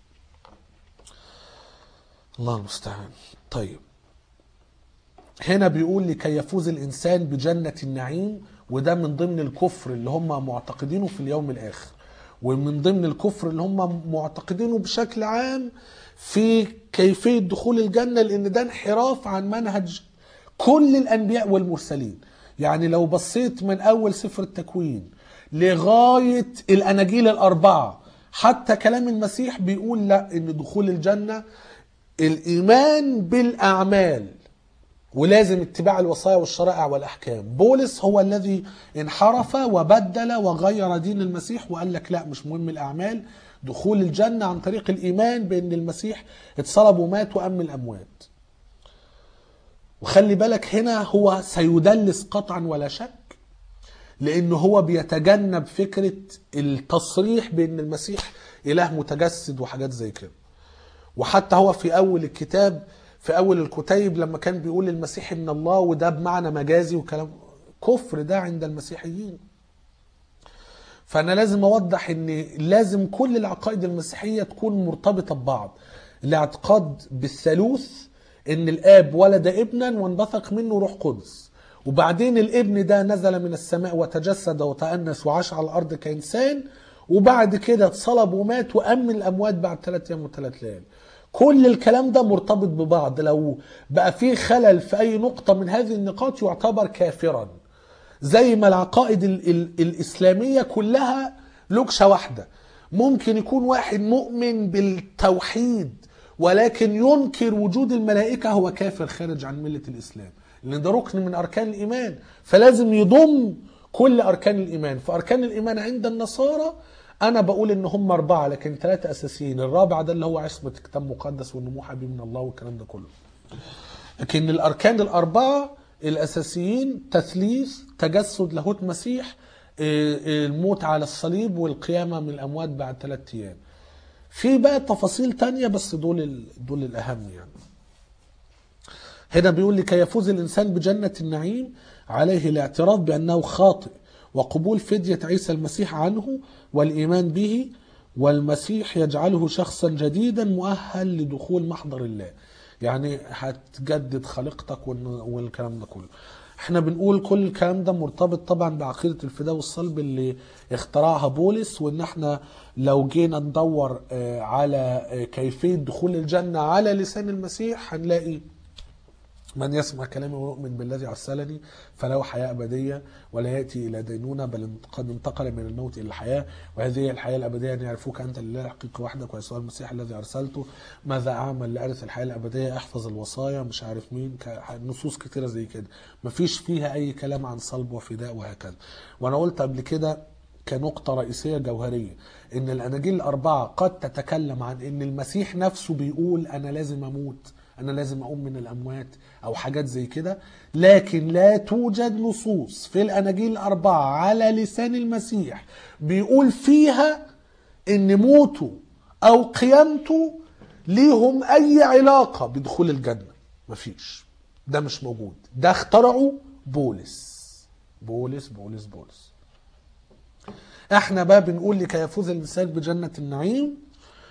الله المستعان. طيب هنا بيقول لكي يفوز الإنسان بجنة النعيم، وده من ضمن الكفر اللي هم معتقدينه في اليوم الآخر، ومن ضمن الكفر اللي هم معتقدينه بشكل عام في كيفية دخول الجنة، لأن ده انحراف عن منهج كل الأنبياء والمرسلين. يعني لو بصيت من أول سفر التكوين لغاية الأناجيل الأربعة حتى كلام المسيح بيقول لا، إن دخول الجنة الإيمان بالأعمال ولازم اتباع الوصايا والشرائع والأحكام. بولس هو الذي انحرف وبدل وغير دين المسيح وقال لك لا، مش مهم الأعمال، دخول الجنة عن طريق الإيمان بأن المسيح اتصلب ومات وأم الأموات. وخلي بالك هنا هو سيدلس قطعا ولا شك، لأنه هو بيتجنب فكرة التصريح بأن المسيح إله متجسد وحاجات زي كده. وحتى هو في أول الكتاب في أول الكتيب لما كان بيقول المسيح ابن الله وده بمعنى مجازي وكلام كفر ده عند المسيحيين. فأنا لازم أوضح أن لازم كل العقائد المسيحية تكون مرتبطة ببعض. الاعتقاد بالثالوث، أن الآب ولد ابنا وانبثق منه روح قدس، وبعدين الابن ده نزل من السماء وتجسد وتأنس وعاش على الأرض كإنسان، وبعد كده اتصلب ومات وأم الأموات بعد ثلاث أيام وثلاث ليالي. كل الكلام ده مرتبط ببعض. لو بقى فيه خلل في أي نقطة من هذه النقاط يعتبر كافرا، زي ما العقائد ال ال الإسلامية كلها لوكشة واحدة. ممكن يكون واحد مؤمن بالتوحيد ولكن ينكر وجود الملائكة، هو كافر خارج عن ملة الإسلام، لأن ده ركن من أركان الإيمان. فلازم يضم كل أركان الإيمان. فأركان الإيمان عند النصارى أنا بقول إن هم أربعة لكن ثلاثة أساسيين، الرابع ده اللي هو عصمة كتاب مقدس والنمو حبيب من الله والكلام ده كله. لكن الأركان الأربعة الأساسيين تثليث، تجسد لاهوت مسيح، الموت على الصليب، والقيامة من الأموات بعد ثلاثة أيام. في بقى تفاصيل تانية بس دول دول الأهم. يعني هنا بيقول لكي يفوز الإنسان بجنة النعيم عليه الاعتراف بأنه خاطئ وقبول فدية عيسى المسيح عنه والإيمان به، والمسيح يجعله شخصا جديدا مؤهل لدخول محضر الله. يعني هتجدد خليقتك والكلام ده كله. احنا بنقول كل الكلام ده مرتبط طبعا بعقيدة الفداء والصلب اللي اخترعها بولس، وان احنا لو جينا ندور على كيفية دخول الجنة على لسان المسيح هنلاقي من يسمع كلامي ويؤمن بالذي أرسلني فله حياة أبدية ولا يأتي إلى دينونة بل قد انتقل من الموت إلى الحياة، وهذه الحياة الأبدية أن يعرفوك أنت لله الحقيقة وحدك ويسوع المسيح الذي أرسلته. ماذا أعمل لأرث الحياة الأبدية؟ أحفظ الوصايا، مش عارف مين، نصوص كتيرة زي كده مفيش فيها أي كلام عن صلب وفداء وهكذا. وأنا قلت قبل كده كنقطة رئيسية جوهرية إن الأناجيل الأربعة قد تتكلم عن إن المسيح نفسه بيقول أنا لازم أموت، أنا لازم أقوم من الأموات أو حاجات زي كده، لكن لا توجد نصوص في الأناجيل الأربعة على لسان المسيح بيقول فيها إن موته أو قيامته ليهم أي علاقة بدخول الجنة. مفيش، ده مش موجود، ده اخترعوا بولس بولس بولس بولس. احنا بقى بنقول لكي يفوز الإنسان بجنة النعيم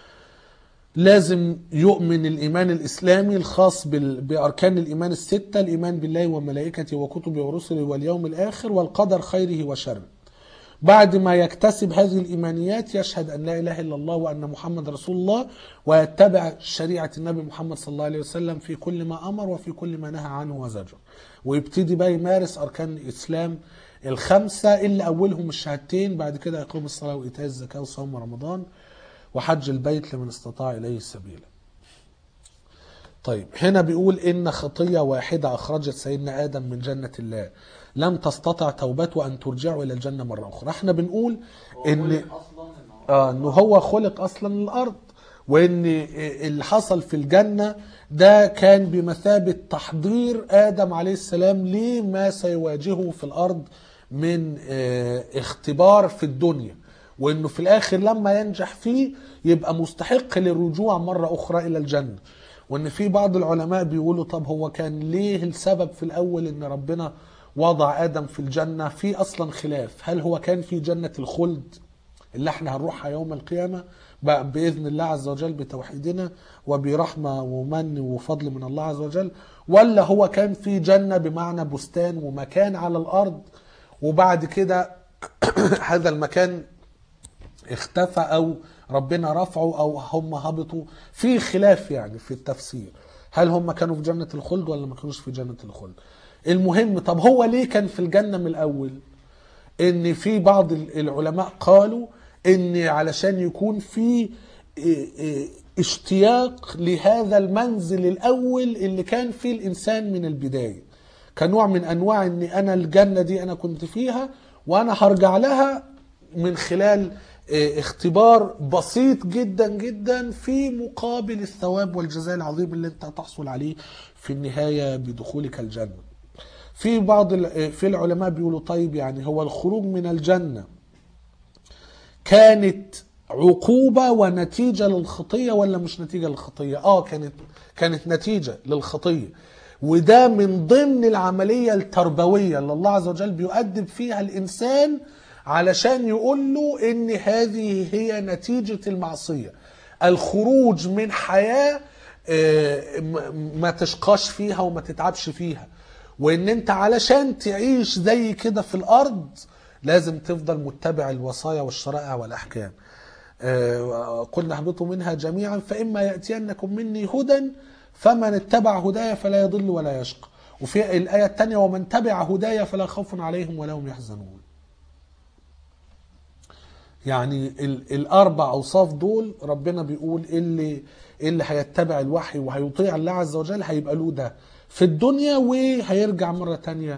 لازم يؤمن الإيمان الإسلامي الخاص بأركان الإيمان الستة: الإيمان بالله وملائكته وكتبه ورسله واليوم الآخر والقدر خيره وشره. بعد ما يكتسب هذه الإيمانيات يشهد أن لا إله إلا الله وأن محمد رسول الله، ويتبع شريعة النبي محمد صلى الله عليه وسلم في كل ما أمر وفي كل ما نهى عنه وزجر، ويبتدي بقى يمارس أركان الإسلام الخمسة اللي أولهم الشهادتين. بعد كده يقوم الصلاة وإيتاء الزكاة وصوم رمضان وحج البيت لمن استطاع إليه السبيل. طيب هنا بيقول إن خطية واحدة أخرجت سيدنا آدم من جنة الله لم تستطع توبته أن ترجعه إلى الجنة مرة أخرى. احنا بنقول إن آه إنه هو خلق أصلا الأرض، وإن اللي حصل في الجنة ده كان بمثابة تحضير آدم عليه السلام لما سيواجهه في الأرض من اه اختبار في الدنيا، وإنه في الآخر لما ينجح فيه يبقى مستحق للرجوع مرة أخرى إلى الجنة. وإن في بعض العلماء بيقولوا طب هو كان ليه السبب في الأول إن ربنا وضع آدم في الجنة؟ في أصلا خلاف، هل هو كان في جنة الخلد اللي احنا هنروحها يوم القيامة بإذن الله عز وجل بتوحيدنا وبرحمة ومن وفضل من الله عز وجل، ولا هو كان في جنة بمعنى بستان ومكان على الأرض وبعد كده هذا المكان اختفى أو ربنا رفعه أو هم هبطوا؟ في خلاف يعني في التفسير. هل هم كانوا في جنة الخلد ولا ما كانوش في جنة الخلد؟ المهم، طب هو ليه كان في الجنة من الأول؟ ان في بعض العلماء قالوا ان علشان يكون في اشتياق لهذا المنزل الأول اللي كان فيه الإنسان من البداية، كنوع من أنواع ان أنا الجنة دي أنا كنت فيها وأنا هرجع لها من خلال اختبار بسيط جدا جدا في مقابل الثواب والجزاء العظيم اللي انت هتحصل عليه في النهاية بدخولك الجنة. في بعض في العلماء بيقولوا طيب يعني هو الخروج من الجنة كانت عقوبة ونتيجة للخطية ولا مش نتيجة للخطية؟ اه كانت كانت نتيجة للخطية، وده من ضمن العملية التربوية اللي الله عز وجل بيؤدب فيها الإنسان علشان يقول له ان هذه هي نتيجة المعصية، الخروج من حياة ما تشقاش فيها وما تتعبش فيها، وان انت علشان تعيش زي كده في الارض لازم تفضل متبع الوصايا والشرائع والاحكام. قلنا اهبطوا منها جميعا فاما ياتينكم مني هدى فمن اتبع هدايا فلا يضل ولا يشقى. وفي الايه الثانيه ومن تبع هدايا فلا خوف عليهم ولا هم يحزنون. يعني الاربع اوصاف دول ربنا بيقول اللي اللي هيتبع الوحي وهيطيع الله عز وجل هيبقى له ده في الدنيا وهيرجع مرة تانية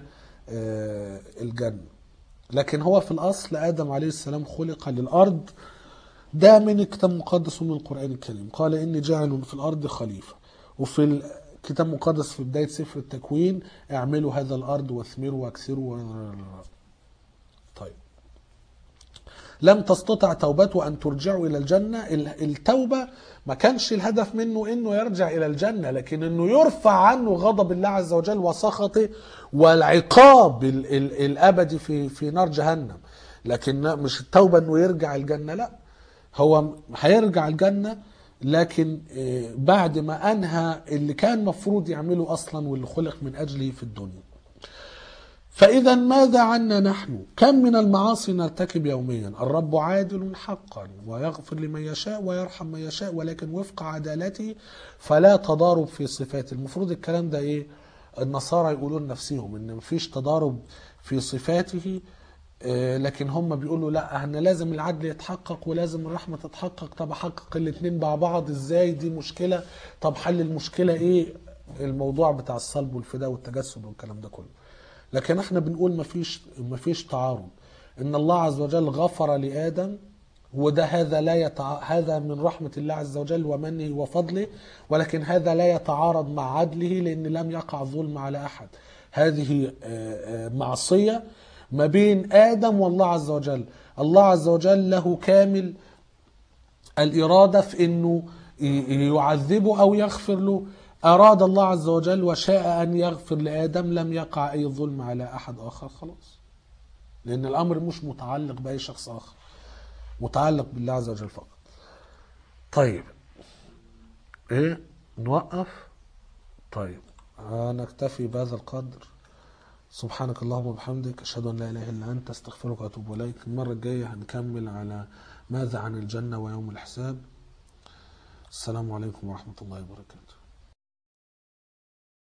الجنة. لكن هو في الأصل آدم عليه السلام خلق للأرض، ده من الكتاب المقدس ومن القرآن الكريم. قال إني جاعل في الأرض خليفة، وفي الكتاب المقدس في بداية سفر التكوين اعملوا هذا الأرض واثمروا واكسروا. طيب، لم تستطع توبته أن ترجعوا إلى الجنة. التوبة ما كانش الهدف منه إنه يرجع إلى الجنة، لكن إنه يرفع عنه غضب الله عز وجل وسخطه والعقاب الأبدي في في نار جهنم. لكن مش التوبة إنه يرجع الجنة، لا، هو هيرجع الجنة لكن بعد ما أنهى اللي كان مفروض يعمله أصلا واللي خلق من أجله في الدنيا. فإذا ماذا عنا نحن؟ كم من المعاصي نرتكب يوميا. الرب عادل حقا ويغفر لمن يشاء ويرحم من يشاء ولكن وفق عدالته فلا تضارب في صفاته. المفروض الكلام ده ايه؟ النصارى يقولون نفسهم ان مفيش تضارب في صفاته، لكن هم بيقولوا لا احنا لازم العدل يتحقق ولازم الرحمة تتحقق. طب احقق الاثنين مع بعض ازاي؟ دي مشكلة. طب حل المشكلة ايه؟ الموضوع بتاع الصلب والفداء والتجسد والكلام ده كله. لكن احنا بنقول مفيش مفيش تعارض، ان الله عز وجل غفر لآدم، وده هذا لا يتع... هذا من رحمة الله عز وجل ومنه وفضله، ولكن هذا لا يتعارض مع عدله لأن لم يقع ظلم على أحد. هذه معصية ما بين آدم والله عز وجل. الله عز وجل له كامل الإرادة في أنه يعذبه أو يغفر له. أراد الله عز وجل وشاء أن يغفر لآدم، لم يقع أي ظلم على أحد آخر، خلاص، لأن الأمر مش متعلق بأي شخص آخر، متعلق بالله عز وجل فقط. طيب إيه نوقف؟ طيب نكتفي بهذا القدر. سبحانك اللهم وبحمدك، أشهد أن لا إله إلا أنت، أستغفرك وأتوب إليك. المرة الجاية هنكمل على ماذا عن الجنة ويوم الحساب. السلام عليكم ورحمة الله وبركاته.